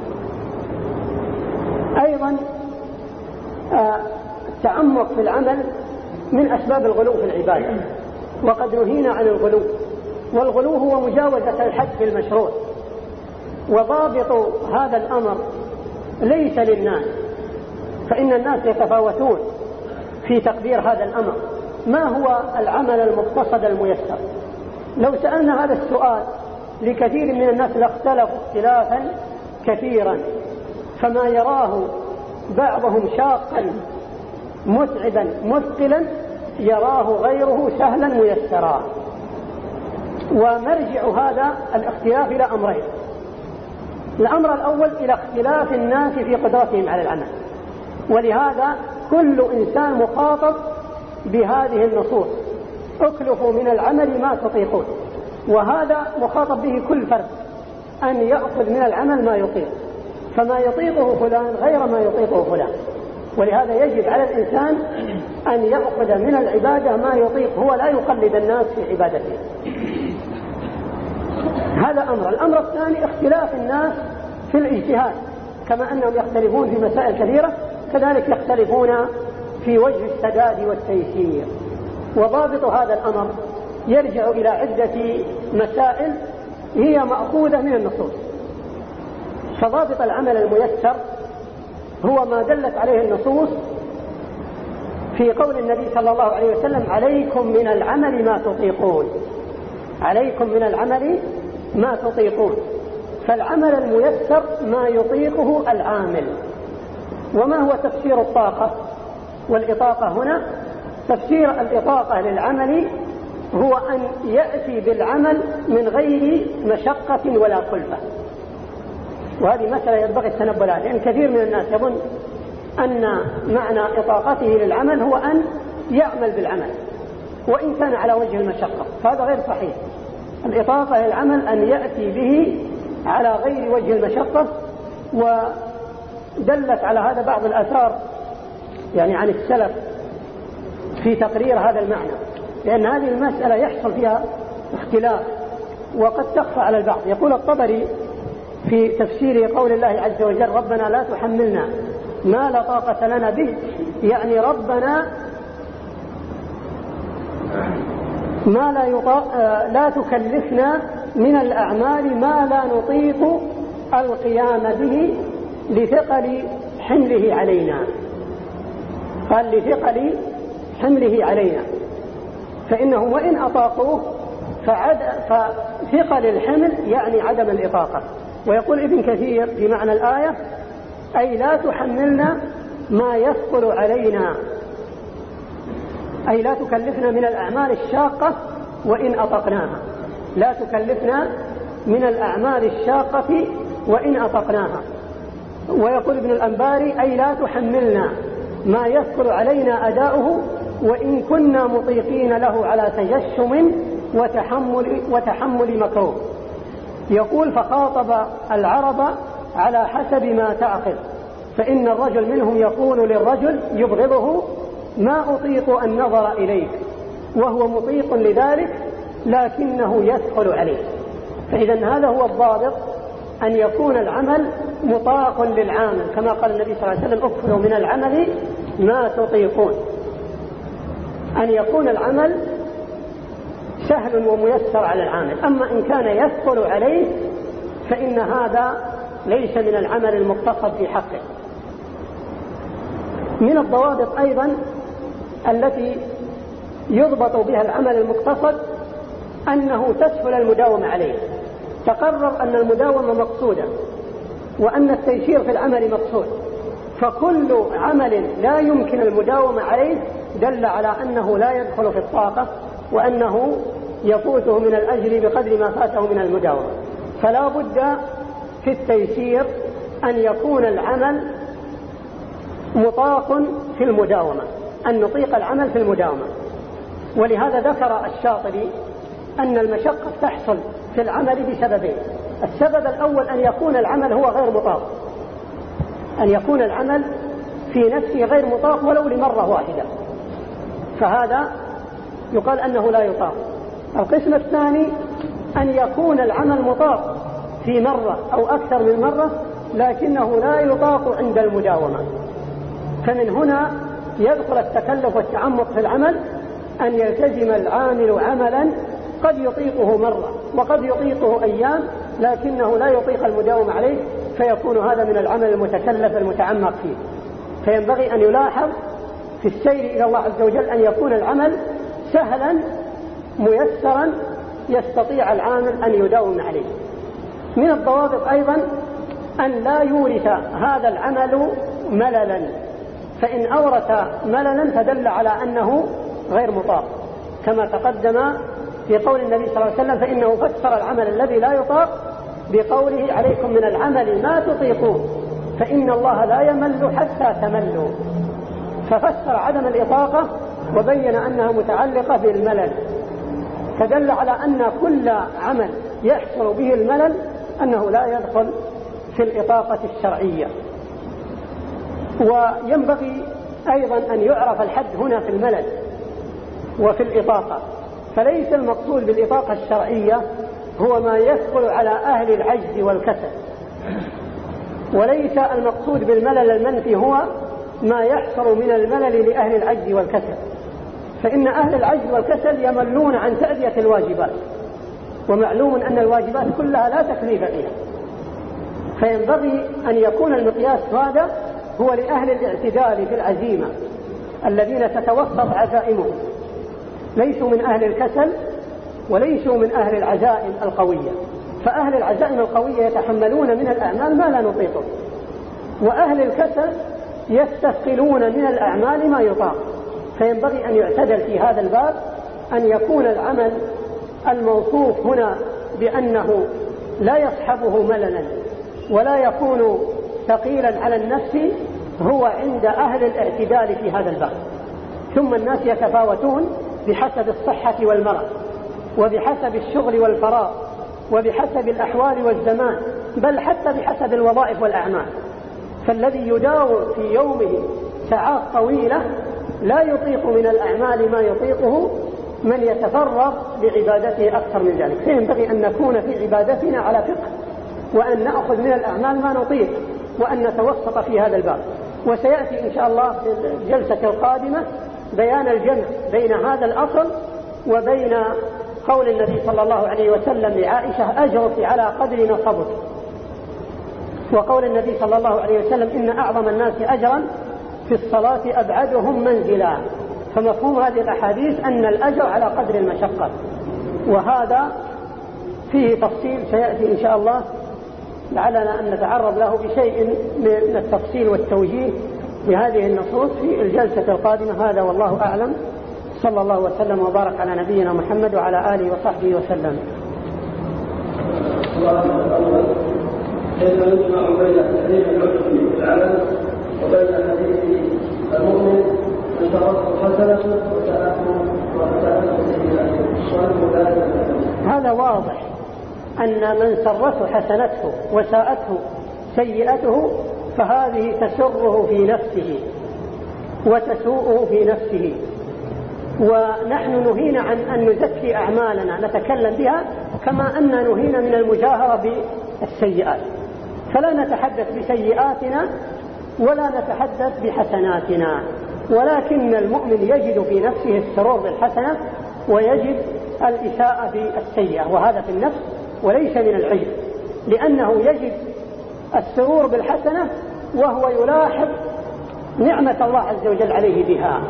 أيضا التعمق في العمل من أسباب الغلو في العبادة، وقد نهينا عن الغلو، والغلو هو مجاوزة الحد في المشروع. وضابط هذا الأمر ليس للناس، فإن الناس يتفاوتون في تقدير هذا الأمر. ما هو العمل المقتصد الميسر؟ لو سألنا هذا السؤال لكثير من الناس لاختلفوا اختلافا كثيرا، فما يراه بعضهم شاقا متعبا مثقلا يراه غيره سهلا ميسرا. ومرجع هذا الاختلاف إلى أمرين: الأمر الأول إلى اختلاف الناس في قدرتهم على العمل، ولهذا كل إنسان مخاطب بهذه النصوص: اكلفوا من العمل ما تطيقون. وهذا مخاطب به كل فرد، أن يأخذ من العمل ما يطيق، فما يطيقه فلان غير ما يطيقه فلان. ولهذا يجب على الإنسان أن يأخذ من العبادة ما يطيق هو، لا يقلد الناس في عبادته. هذا أمر. الأمر الثاني اختلاف الناس في الاجتهاد، كما أنهم يختلفون في مسائل كثيرة كذلك يختلفون في وجه السداد والتيسير. وضابط هذا الأمر يرجع إلى عدة مسائل هي مأخوذة من النصوص. فضابط العمل الميسر هو ما دلت عليه النصوص في قول النبي صلى الله عليه وسلم: عليكم من العمل ما تطيقون. عليكم من العمل ما تطيقون. فالعمل الميسر ما يطيقه العامل. وما هو تفسير الطاقة والإطاقة هنا؟ تفسير الإطاقة للعمل هو أن يأتي بالعمل من غير مشقة ولا كلفة. وهذه مسألة ينبغي التنبه لها، لأن كثير من الناس يظن أن معنى إطاقته للعمل هو أن يعمل بالعمل وإن كان على وجه المشقة، فهذا غير صحيح. الإطاقة للعمل أن يأتي به على غير وجه المشقة. ودلت على هذا بعض الآثار يعني عن السلف في تقرير هذا المعنى، لأن هذه المسألة يحصل فيها اختلاف وقد تخفى على البعض. يقول الطبري في تفسير قول الله عز وجل: ربنا لا تحملنا ما لا طاقة لنا به، يعني ربنا ما لا تكلفنا من الأعمال ما لا نطيق القيام به لثقل حمله علينا. قال: لثقل حمله علينا، فإنه وإن أطاقوه فثقل الحمل يعني عدم الإطاقة. ويقول ابن كثير في معنى الآية: أي لا تحملنا ما يثقل علينا، أي لا تكلفنا من الأعمال الشاقة وإن أطقناها. لا تكلفنا من الأعمال الشاقة وإن أطقناها. ويقول ابن الأنباري: أي لا تحملنا ما يثقل علينا أداؤه وإن كنا مطيقين له على تجشم وتحمل مكروه. يقول: فخاطب العرب على حسب ما تعقل، فإن الرجل منهم يقول للرجل يبغضه: ما أطيق النظر إليك، وهو مطيق لذلك لكنه يثقل عليه. فإذا هذا هو الضابط، أن يكون العمل مطاق للعامل، كما قال النبي صلى الله عليه وسلم: اكفلوا من العمل ما تطيقون. أن يكون العمل سهل وميسر على العامل. أما إن كان يثقل عليه فإن هذا ليس من العمل المقتصد في حقه. من الضوابط أيضا التي يضبط بها العمل المقتصد أنه تسهل المداومة عليه. تقرر أن المداومة مقصودة وأن التيسير في العمل مقصود، فكل عمل لا يمكن المداومة عليه دل على أنه لا يدخل في الطاقة وأنه يفوته من الأجر بقدر ما فاته من المداومة. فلا بد في التيسير أن يكون العمل مطاق في المداومة، أن نطيق العمل في المداومة. ولهذا ذكر الشاطبي أن المشقة تحصل في العمل بسببين. السبب الأول أن يكون العمل هو غير مطاق، أن يكون العمل في نفسه غير مطاق ولو لمرة واحدة، فهذا يقال أنه لا يطاق. القسم الثاني أن يكون العمل مطاق في مرة أو أكثر من مرة لكنه لا يطاق عند المداومة. فمن هنا يدخل التكلف والتعمق في العمل، أن يلتزم العامل عملا قد يطيقه مرة وقد يطيقه أيام لكنه لا يطيق المداومة عليه، فيكون هذا من العمل المتكلف المتعمق فيه. فينبغي أن يلاحظ في السير إلى الله عز وجل أن يكون العمل سهلا ميسرا يستطيع العامل أن يداوم عليه. من الضوابط أيضا أن لا يورث هذا العمل مللا، فإن أورث مللا فدل على أنه غير مطاق، كما تقدم في قول النبي صلى الله عليه وسلم فإنه فسر العمل الذي لا يطاق بقوله عليكم من العمل ما تطيقون فإن الله لا يمل حتى تملوا، ففسر عدم الإطاقة وبين أنها متعلقة بالملل، فدل على أن كل عمل يحصل به الملل أنه لا يدخل في الإطاقة الشرعية. وينبغي أيضا أن يعرف الحد هنا في الملل وفي الإطاقة، فليس المقصود بالإطاقة الشرعية هو ما يثقل على أهل العجز والكسل، وليس المقصود بالملل المنفي هو ما يحصل من الملل لأهل العجز والكسل، فإن أهل العجز والكسل يملون عن تأدية الواجبات، ومعلوم أن الواجبات كلها لا تكليف فيها، فينبغي أن يكون المقياس هذا هو لأهل الاعتدال في العزيمة الذين تتوسط عزائمهم، ليسوا من أهل الكسل وليسوا من أهل العزائم القوية. فأهل العزائم القوية يتحملون من الأعمال ما لا نطيقه، وأهل الكسل يستثقلون من الأعمال ما يطاق. فينبغي أن يعتدل في هذا الباب، أن يكون العمل الموصوف هنا بأنه لا يصحبه مللا ولا يكون ثقيلا على النفس هو عند أهل الاعتدال في هذا الباب. ثم الناس يتفاوتون بحسب الصحة والمرض وبحسب الشغل والفراغ وبحسب الأحوال والزمان، بل حتى بحسب الوظائف والأعمال. فالذي يداوم في يومه ساعات طويلة لا يطيق من الأعمال ما يطيقه من يتفرغ لعبادته أكثر من ذلك. فينبغي أن نكون في عبادتنا على فقه، وأن نأخذ من الأعمال ما نطيق، وأن نتوسط في هذا الباب. وسيأتي إن شاء الله في الجلسة القادمة بيان الجمع بين هذا الأصل وبين قول النبي صلى الله عليه وسلم لعائشة أجرك على قدر نصبك، وقول النبي صلى الله عليه وسلم إن أعظم الناس أجرا في الصلاة أبعدهم منزلا. فمفهوم هذه الأحاديث أن الأجر على قدر المشقة، وهذا فيه تفصيل سيأتي إن شاء الله، لعلنا أن نتعرض له بشيء من التفصيل والتوجيه لهذه النصوص في الجلسة القادمة. هذا والله أعلم، صلى الله وسلم وبارك على نبينا محمد وعلى آله وصحبه وسلم. كيف يجمع بين تحريم العجب في العمل وبين حديث المؤمن أن تركه حسنة وتأخذ سيئاته؟ هذا واضح أن من سرته حسنته وساءته سيئته فهذه تسره في نفسه وتسوءه في نفسه، ونحن نهينا عن أن نزكي أعمالنا نتكلم بها، كما أن نهينا من المجاهرة بالسيئات، فلا نتحدث بسيئاتنا ولا نتحدث بحسناتنا، ولكن المؤمن يجد في نفسه السرور بالحسنة ويجد الإساءة بالسيئة، وهذا في النفس وليس من العجب، لأنه يجد السرور بالحسنة وهو يلاحظ نعمة الله عز وجل عليه بها،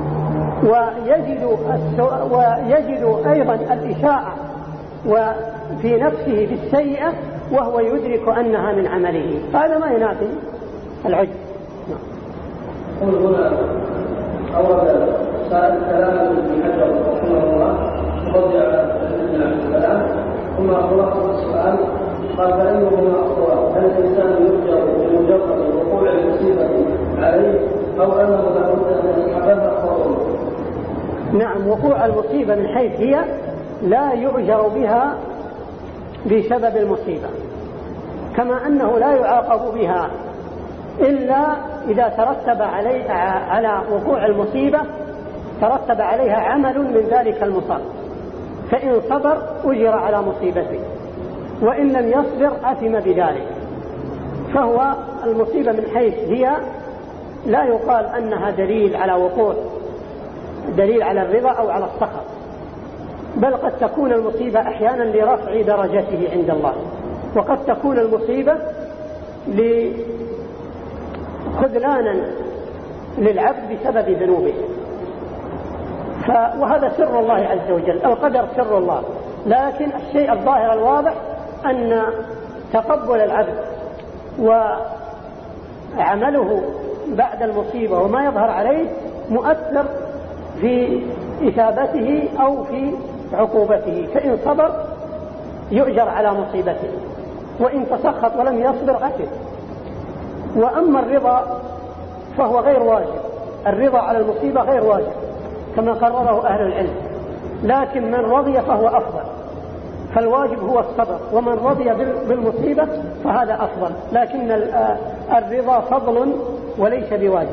ويجد أيضا الإساءة وفي نفسه بالسيئة وهو يدرك أنها من عمله، هذا ما ينافي العجب. قل هنا أورد سائل كلام ابن حجر رحمه الله رضي على الكلام، ثم خلص السؤال قال: فأيهما أقوى؟ هل الإنسان يرجع بمجرد وقوع المصيبة عليه أو أنه لابد أن يسحبها قوله؟ نعم، وقوع المصيبة من حيث هي لا يؤجر بها بسبب المصيبة، كما أنه لا يعاقب بها إلا إذا ترتب على وقوع المصيبة ترتب عليها عمل من ذلك المصاب، فإن صبر أجر على مصيبته، وإن لم يصبر أثم بذلك. فهو المصيبة من حيث هي لا يقال أنها دليل على وقوع، دليل على الرضا أو على السخط، بل قد تكون المصيبة أحيانا لرفع درجته عند الله، وقد تكون المصيبة لخذلانا للعبد بسبب ذنوبه. وهذا سر الله عز وجل، القدر سر الله، لكن الشيء الظاهر الواضح أن تقبل العبد وعمله بعد المصيبة وما يظهر عليه مؤثر في إثابته أو في عقوبته، فإن صبر يؤجر على مصيبته، وإن تسخط ولم يصبر أثم. وأما الرضا فهو غير واجب، الرضا على المصيبة غير واجب كما قرره أهل العلم، لكن من رضي فهو أفضل، فالواجب هو الصبر، ومن رضي بالمصيبة فهذا أفضل، لكن الرضا فضل وليس بواجب.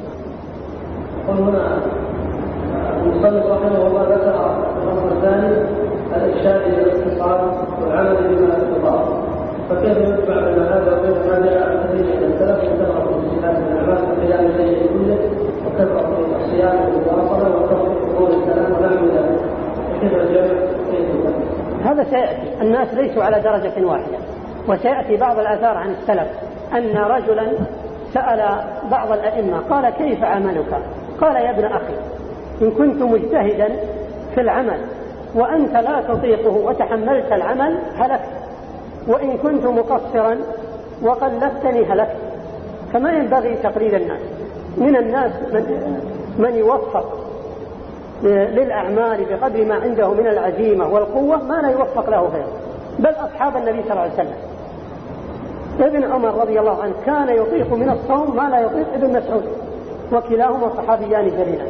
هنا المصنف رحمه الله ذكر الفصل الثاني الإرشاد إلى الاتصال والعمل بما يتطابق، فكيف يتبع بين هذا وبين ما جاء عن كثير من السلف وكثرة في صفات الأعمال وقيام الشيء كله وكثرة في الصيام والمواصلة وكثرة في قول السلام ونحو ذلك، كيف الجمع كيف هذا سيأتي. الناس ليسوا على درجة واحدة، وسيأتي بعض الآثار عن السلف أن رجلا سأل بعض الأئمة قال: كيف عملك؟ قال: يا ابن أخي، إن كنت مجتهدا في العمل وأنت لا تطيقه وتحملت العمل هلكت، وإن كنت مقصرا وقلدتني هلكت. فما ينبغي تقليد الناس، من الناس من يوفق للأعمال بقدر ما عنده من العزيمة والقوة ما لا يوفق له غيره، بل أصحاب النبي صلى الله عليه وسلم. ابن عمر رضي الله عنه كان يطيق من الصوم ما لا يطيق ابن مسعود، وكلاهما صحابيان جليلان.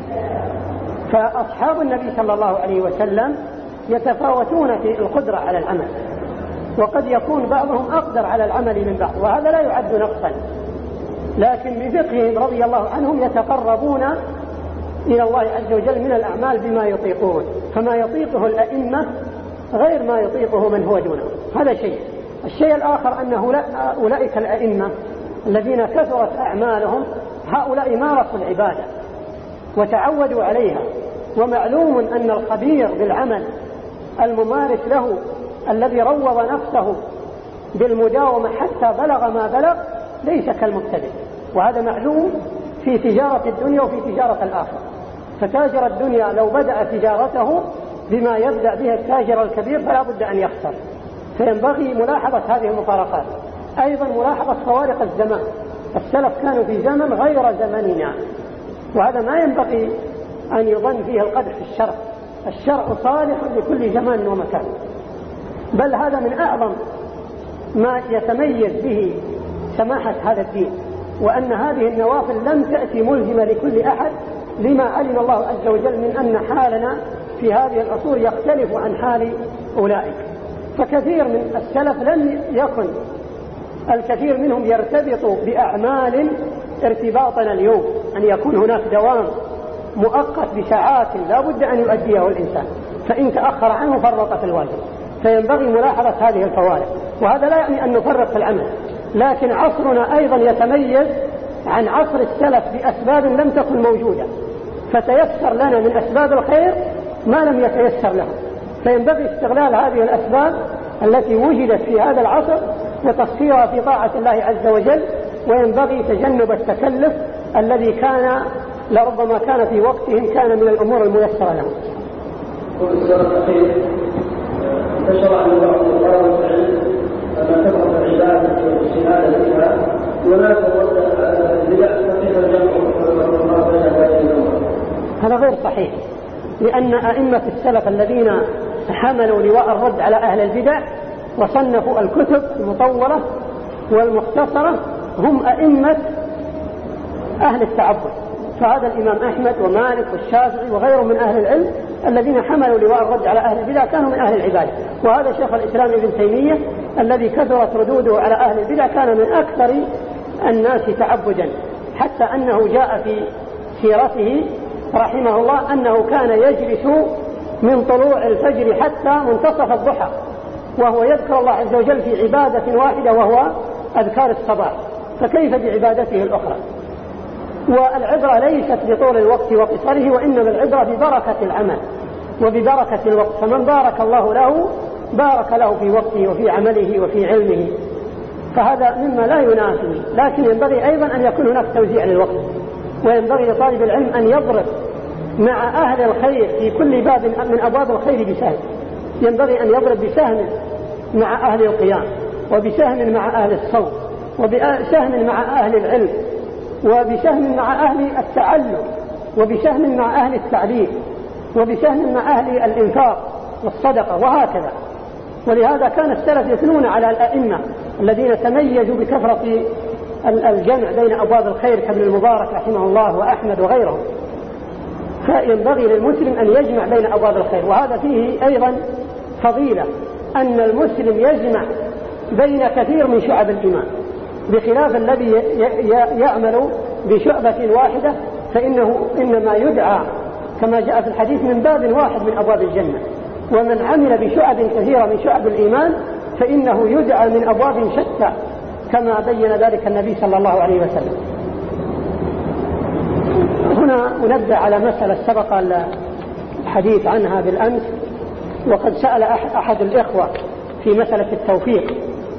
فأصحاب النبي صلى الله عليه وسلم يتفاوتون في القدرة على العمل، وقد يكون بعضهم أقدر على العمل من بعض، وهذا لا يعد نقصا، لكن بفقههم رضي الله عنهم يتقربون إلى الله عز وجل من الأعمال بما يطيقون، فما يطيقه الأئمة غير ما يطيقه من هو دونه، هذا شيء. الشيء الآخر أن أولئك الأئمة الذين كثرت أعمالهم هؤلاء مارسوا العبادة وتعودوا عليها، ومعلوم أن الخبير بالعمل الممارس له الذي روض نفسه بالمداومة حتى بلغ ما بلغ ليس كالمبتدئ، وهذا معلوم في تجارة الدنيا وفي تجارة الآخرة. فتاجر الدنيا لو بدأ تجارته بما يبدأ به التاجر الكبير فلا بد أن يخسر، فينبغي ملاحظة هذه المفارقات. أيضا ملاحظة فوارق الزمان، السلف كانوا في زمن غير زمننا، وهذا ما ينبغي أن يظن فيه القدح في الشرع. الشرع صالح لكل زمان ومكان، بل هذا من أعظم ما يتميز به سماحة هذا الدين، وأن هذه النوافل لم تأتي ملزمة لكل أحد، لما علم الله عز وجل من أن حالنا في هذه العصور يختلف عن حال أولئك. فكثير من السلف لم يكن الكثير منهم يرتبط بأعمال ارتباطنا اليوم، أن يكون هناك دوام مؤقت بساعات لا بد أن يؤديه الإنسان، فإن تأخر عنه فرط في الواجب. فينبغي ملاحظة هذه الفوارق، وهذا لا يعني أن نفرط في العمل، لكن عصرنا أيضا يتميز عن عصر السلف بأسباب لم تكن موجودة، فتيسر لنا من أسباب الخير ما لم يتيسر لهم، فينبغي استغلال هذه الأسباب التي وجدت في هذا العصر وتصفيرها في طاعة الله عز وجل، وينبغي تجنب التكلف الذي كان لربما كان في وقتهم كان من الأمور الميسرة لهم. والسؤال الأخير، انتشر عن بعض طلبة العلم أن كثرة العبادة والاجتهاد فيها يناسب البدع، فكيف الجمع بين هذه الأمور؟ هذا غير صحيح، لأن أئمة السلف الذين حملوا لواء الرد على أهل البدع وصنفوا الكتب المطولة والمختصرة هم أئمة أهل التعبد، فهذا الإمام أحمد ومالك والشافعي وغيرهم من أهل العلم الذين حملوا لواء الرد على أهل البدع كانوا من أهل العبادة. وهذا شيخ الإسلام ابن تيمية الذي كثرت ردوده على أهل البدع كان من أكثر الناس تعبدا، حتى أنه جاء في سيرته رحمه الله أنه كان يجلس من طلوع الفجر حتى منتصف الضحى وهو يذكر الله عز وجل في عبادة واحدة وهو أذكار الصباح، فكيف بعبادته الأخرى؟ والعبرة ليست بطول الوقت وقصره، وإنما العبرة ببركة العمل وببركة الوقت، فمن بارك الله له بارك له في وقته وفي عمله وفي علمه، فهذا مما لا ينافي. لكن ينبغي أيضا أن يكون هناك توزيع للوقت، وينبغي لطالب العلم أن يضرب مع أهل الخير في كل باب من أبواب الخير بسهم، ينبغي أن يضرب بسهم مع أهل القيام، وبسهم مع أهل الصوم، وبسهم مع أهل العلم، وبسهم مع أهل التعلم، وبسهم مع أهل التعليم، وبسهم مع أهل الإنفاق والصدقة، وهكذا. ولهذا كان السلف يثنون على الأئمة الذين تميزوا بكثرة الجمع بين أبواب الخير كابن المبارك رحمه الله وأحمد وغيرهم. فينبغي للمسلم أن يجمع بين أبواب الخير، وهذا فيه أيضا فضيلة أن المسلم يجمع بين كثير من شعب الإيمان، بخلاف الذي يعمل بشعبة واحدة فإنه إنما يدعى كما جاء في الحديث من باب واحد من أبواب الجنة، ومن عمل بشعب كثيرة من شعب الإيمان فإنه يدعى من أبواب شتى كما بين ذلك النبي صلى الله عليه وسلم. هنا أنبه على مسألة سبق الحديث عنها بالأمس، وقد سأل أحد الإخوة في مسألة التوفيق،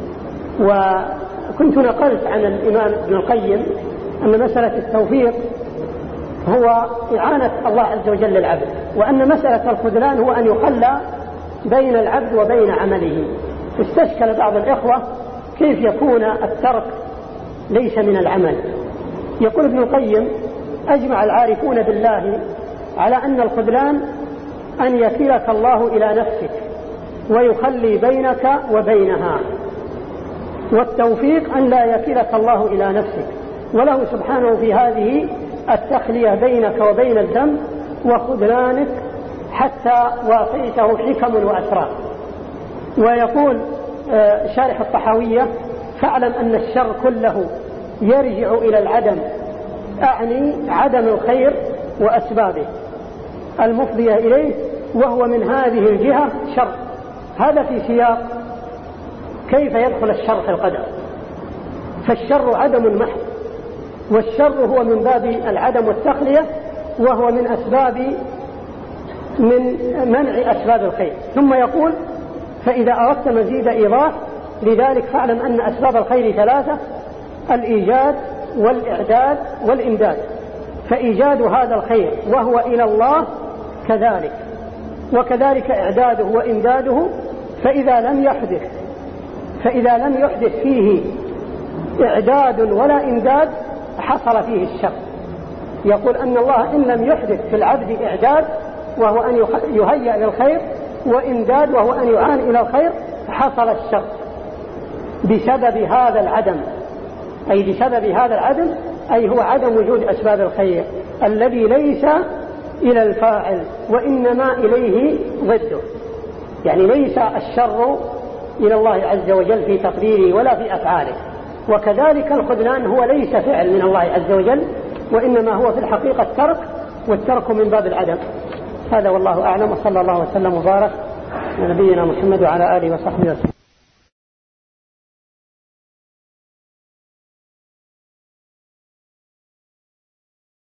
وكنت نقلت عن الإمام ابن القيم أن مسألة التوفيق هو إعانة الله عز وجل للعبد، وأن مسألة الخذلان هو أن يخلى بين العبد وبين عمله. استشكل بعض الإخوة كيف يكون الترك ليس من العمل. يقول ابن القيم: أجمع العارفون بالله على أن الخذلان أن يكلك الله إلى نفسك ويخلي بينك وبينها، والتوفيق أن لا يكلك الله إلى نفسك، وله سبحانه في هذه التخلية بينك وبين الذنب وخذلانك حتى واقيته حكم وأسرار. ويقول شارح الطحاوية: فاعلم أن الشر كله يرجع إلى العدم، أعني عدم الخير وأسبابه المفضية إليه، وهو من هذه الجهة شر. هذا في سياق كيف يدخل الشر في القدر، فالشر عدم محض، والشر هو من باب العدم والتخلية، وهو من منع أسباب الخير. ثم يقول: فإذا أردت مزيد إيضاح لذلك فاعلم أن أسباب الخير ثلاثة: الإيجاد والإعداد والإمداد، فإيجاد هذا الخير وهو إلى الله كذلك، وكذلك إعداده وإمداده. فإذا لم يحدث فيه إعداد ولا إمداد حصل فيه الشر. يقول أن الله إن لم يحدث في العبد إعداد وهو أن يهيأ للخير، وإمداد وهو أن يعان إلى الخير، حصل الشر بسبب هذا العدم، أي هو عدم وجود أسباب الخير الذي ليس إلى الفاعل وإنما إليه ضده، يعني ليس الشر إلى الله عز وجل في تقديره ولا في أفعاله. وكذلك الخذلان هو ليس فعل من الله عز وجل، وإنما هو في الحقيقة الترك، والترك من باب العدم. هذا والله أعلم، وصلى الله وسلم وبارك على نبينا محمد وعلى آله وصحبه وسلم.